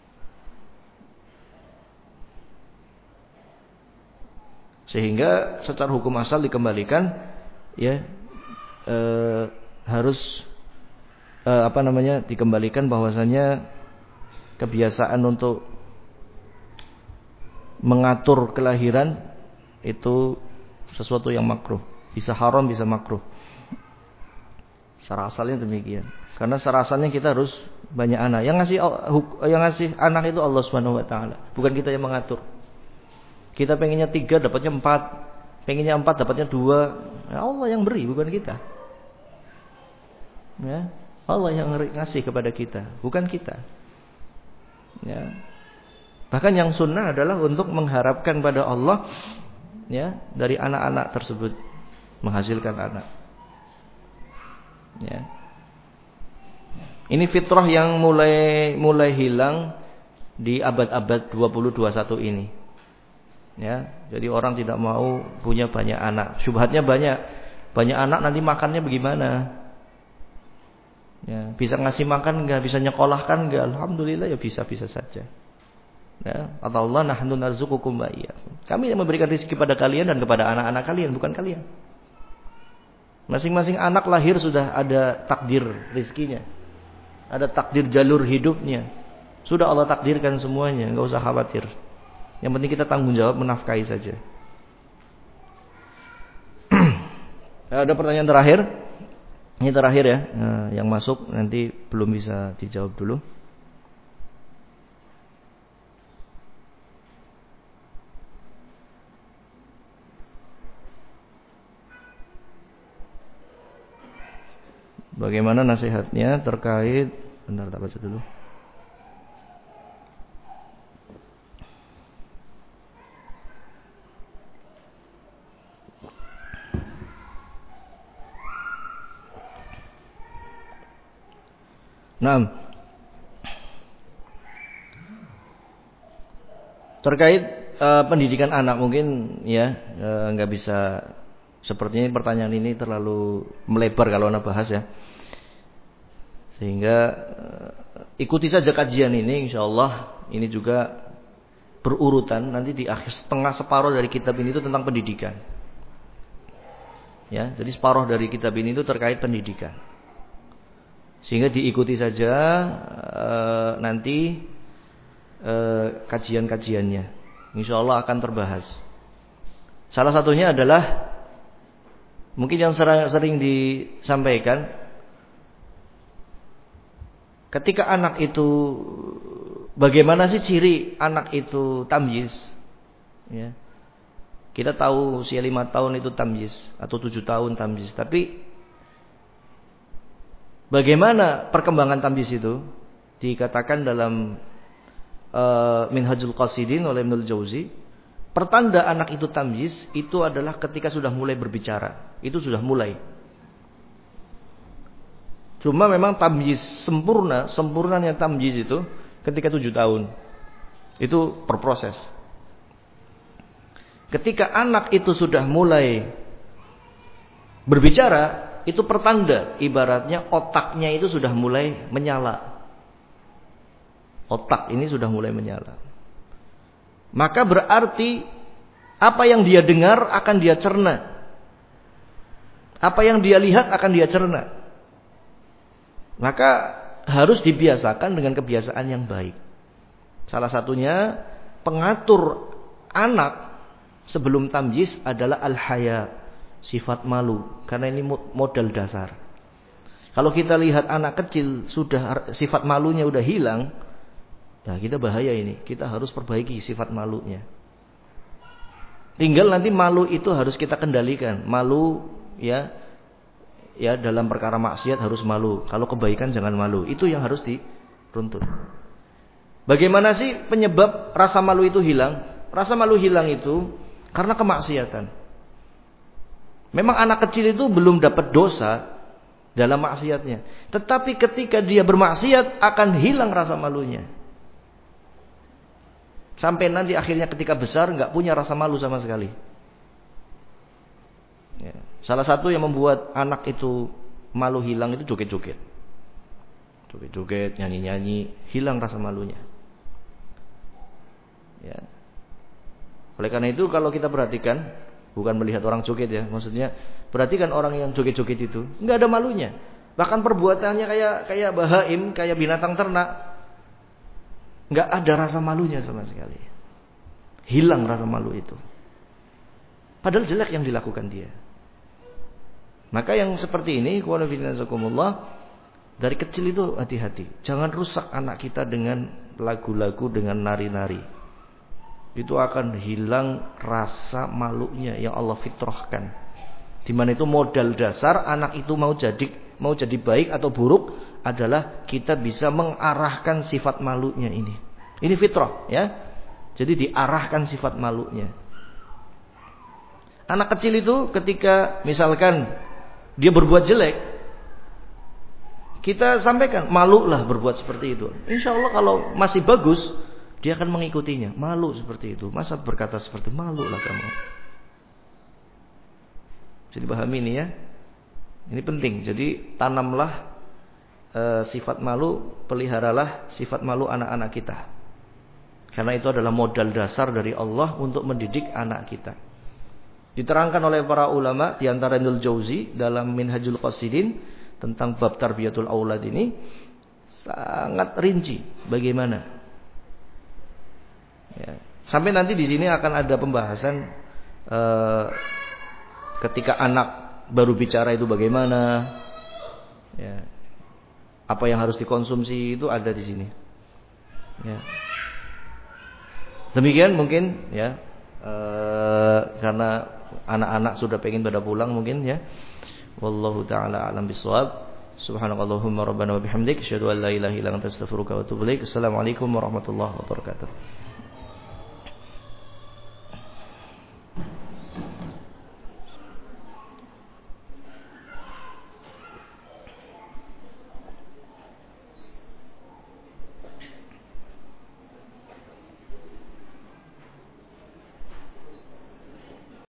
Sehingga secara hukum asal dikembalikan ya harus dikembalikan bahwasanya kebiasaan untuk mengatur kelahiran itu sesuatu yang makruh, bisa haram bisa makruh. Secara asalnya demikian. Karena secara asalnya kita harus banyak anak. Yang ngasih anak itu Allah Subhanahu wa taala, bukan kita yang mengatur. Kita pengennya 3 dapatnya 4, pengennya 4 dapatnya 2. Ya Allah yang beri, bukan kita. Ya, Allah yang ngasih kepada kita, bukan kita. Ya. Bahkan yang sunnah adalah untuk mengharapkan pada Allah ya dari anak-anak tersebut menghasilkan anak. Ya. Ini fitrah yang mulai hilang di abad-abad 20-21 ini. Ya, jadi orang tidak mau punya banyak anak. Syubhatnya banyak anak nanti makannya bagaimana? Ya, bisa ngasih makan enggak, bisa nyekolahkan enggak? Alhamdulillah ya bisa-bisa saja. Ya, Allah nahnu narzuqukum wa iyyakum. Kami yang memberikan rezeki pada kalian dan kepada anak-anak kalian, bukan kalian. Masing-masing anak lahir sudah ada takdir rezekinya. Ada takdir jalur hidupnya. Sudah Allah takdirkan semuanya, enggak usah khawatir. Yang penting kita tanggung jawab menafkahi saja. Ada pertanyaan terakhir. Ini terakhir ya, yang masuk nanti belum bisa dijawab dulu. Bagaimana nasihatnya terkait, bentar tak baca dulu. Nah, terkait pendidikan anak mungkin ya nggak bisa, sepertinya pertanyaan ini terlalu melebar kalau Anda bahas ya, sehingga ikuti saja kajian ini, insyaallah ini juga berurutan nanti di akhir separuh dari kitab ini itu tentang pendidikan. Ya, jadi separuh dari kitab ini itu terkait pendidikan. Sehingga diikuti saja nanti kajian-kajiannya. Insyaallah akan terbahas. Salah satunya adalah mungkin yang sering disampaikan, ketika anak itu, bagaimana sih ciri anak itu tamyiz? Ya. Kita tahu usia 5 tahun itu tamyiz atau 7 tahun tamyiz, tapi bagaimana perkembangan tamyiz itu? Dikatakan dalam Minhajul Qasidin oleh Ibnul Jauzi, pertanda anak itu tamyiz itu adalah ketika sudah mulai berbicara. Itu sudah mulai. Cuma memang tamyiz sempurnanya tamyiz itu ketika 7 tahun. Itu berproses. Ketika anak itu sudah mulai berbicara, itu pertanda, ibaratnya otaknya itu sudah mulai menyala. Otak ini sudah mulai menyala. Maka berarti apa yang dia dengar akan dia cerna. Apa yang dia lihat akan dia cerna. Maka harus dibiasakan dengan kebiasaan yang baik. Salah satunya pengatur anak sebelum tamyiz adalah al-haya, sifat malu, karena ini modal dasar. Kalau kita lihat anak kecil sudah sifat malunya udah hilang, ya kita bahaya ini. Kita harus perbaiki sifat malunya. Tinggal nanti malu itu harus kita kendalikan. Malu ya dalam perkara maksiat harus malu. Kalau kebaikan jangan malu. Itu yang harus dituntut. Bagaimana sih penyebab rasa malu itu hilang? Rasa malu hilang itu karena kemaksiatan. Memang anak kecil itu belum dapat dosa dalam maksiatnya. Tetapi ketika dia bermaksiat akan hilang rasa malunya. Sampai nanti akhirnya ketika besar nggak punya rasa malu sama sekali. Ya. Salah satu yang membuat anak itu malu hilang itu joget-joget. Joget-joget, nyanyi-nyanyi, hilang rasa malunya. Ya. Oleh karena itu kalau kita perhatikan, bukan melihat orang joget ya, maksudnya perhatikan orang yang joget-joget itu nggak ada malunya. Bahkan perbuatannya kayak bahaim, kayak binatang ternak. Nggak ada rasa malunya sama sekali. Hilang rasa malu itu. Padahal jelek yang dilakukan dia. Maka yang seperti ini, dari kecil itu hati-hati. Jangan rusak anak kita dengan lagu-lagu, dengan nari-nari. Itu akan hilang rasa malunya yang Allah fitrahkan. Di mana itu modal dasar anak itu mau jadi baik atau buruk adalah kita bisa mengarahkan sifat malunya ini. Ini fitrah ya. Jadi diarahkan sifat malunya. Anak kecil itu ketika misalkan dia berbuat jelek, kita sampaikan malulah berbuat seperti itu. Insya Allah kalau masih bagus, dia akan mengikutinya. Malu seperti itu. Masa berkata seperti malulah kamu. Jadi pahami ini ya. Ini penting. Jadi tanamlah sifat malu, peliharalah sifat malu anak-anak kita. Karena itu adalah modal dasar dari Allah untuk mendidik anak kita. Diterangkan oleh para ulama, di antara Ibnul Jauzi dalam Minhajul Qasidin tentang bab tarbiyatul aulad ini sangat rinci bagaimana. Ya. Sampai nanti di sini akan ada pembahasan ketika anak baru bicara itu bagaimana, ya, apa yang harus dikonsumsi itu ada di sini. Ya. Demikian mungkin ya, karena anak-anak sudah pengen pada pulang mungkin ya. Wallahu taala alam bisawab. Subhanakallahumma rabbana wa bihamdik asyhadu an la ilaha illa anta astaghfiruka wa atubu ilaik. Assalamualaikum warahmatullahi wabarakatuh.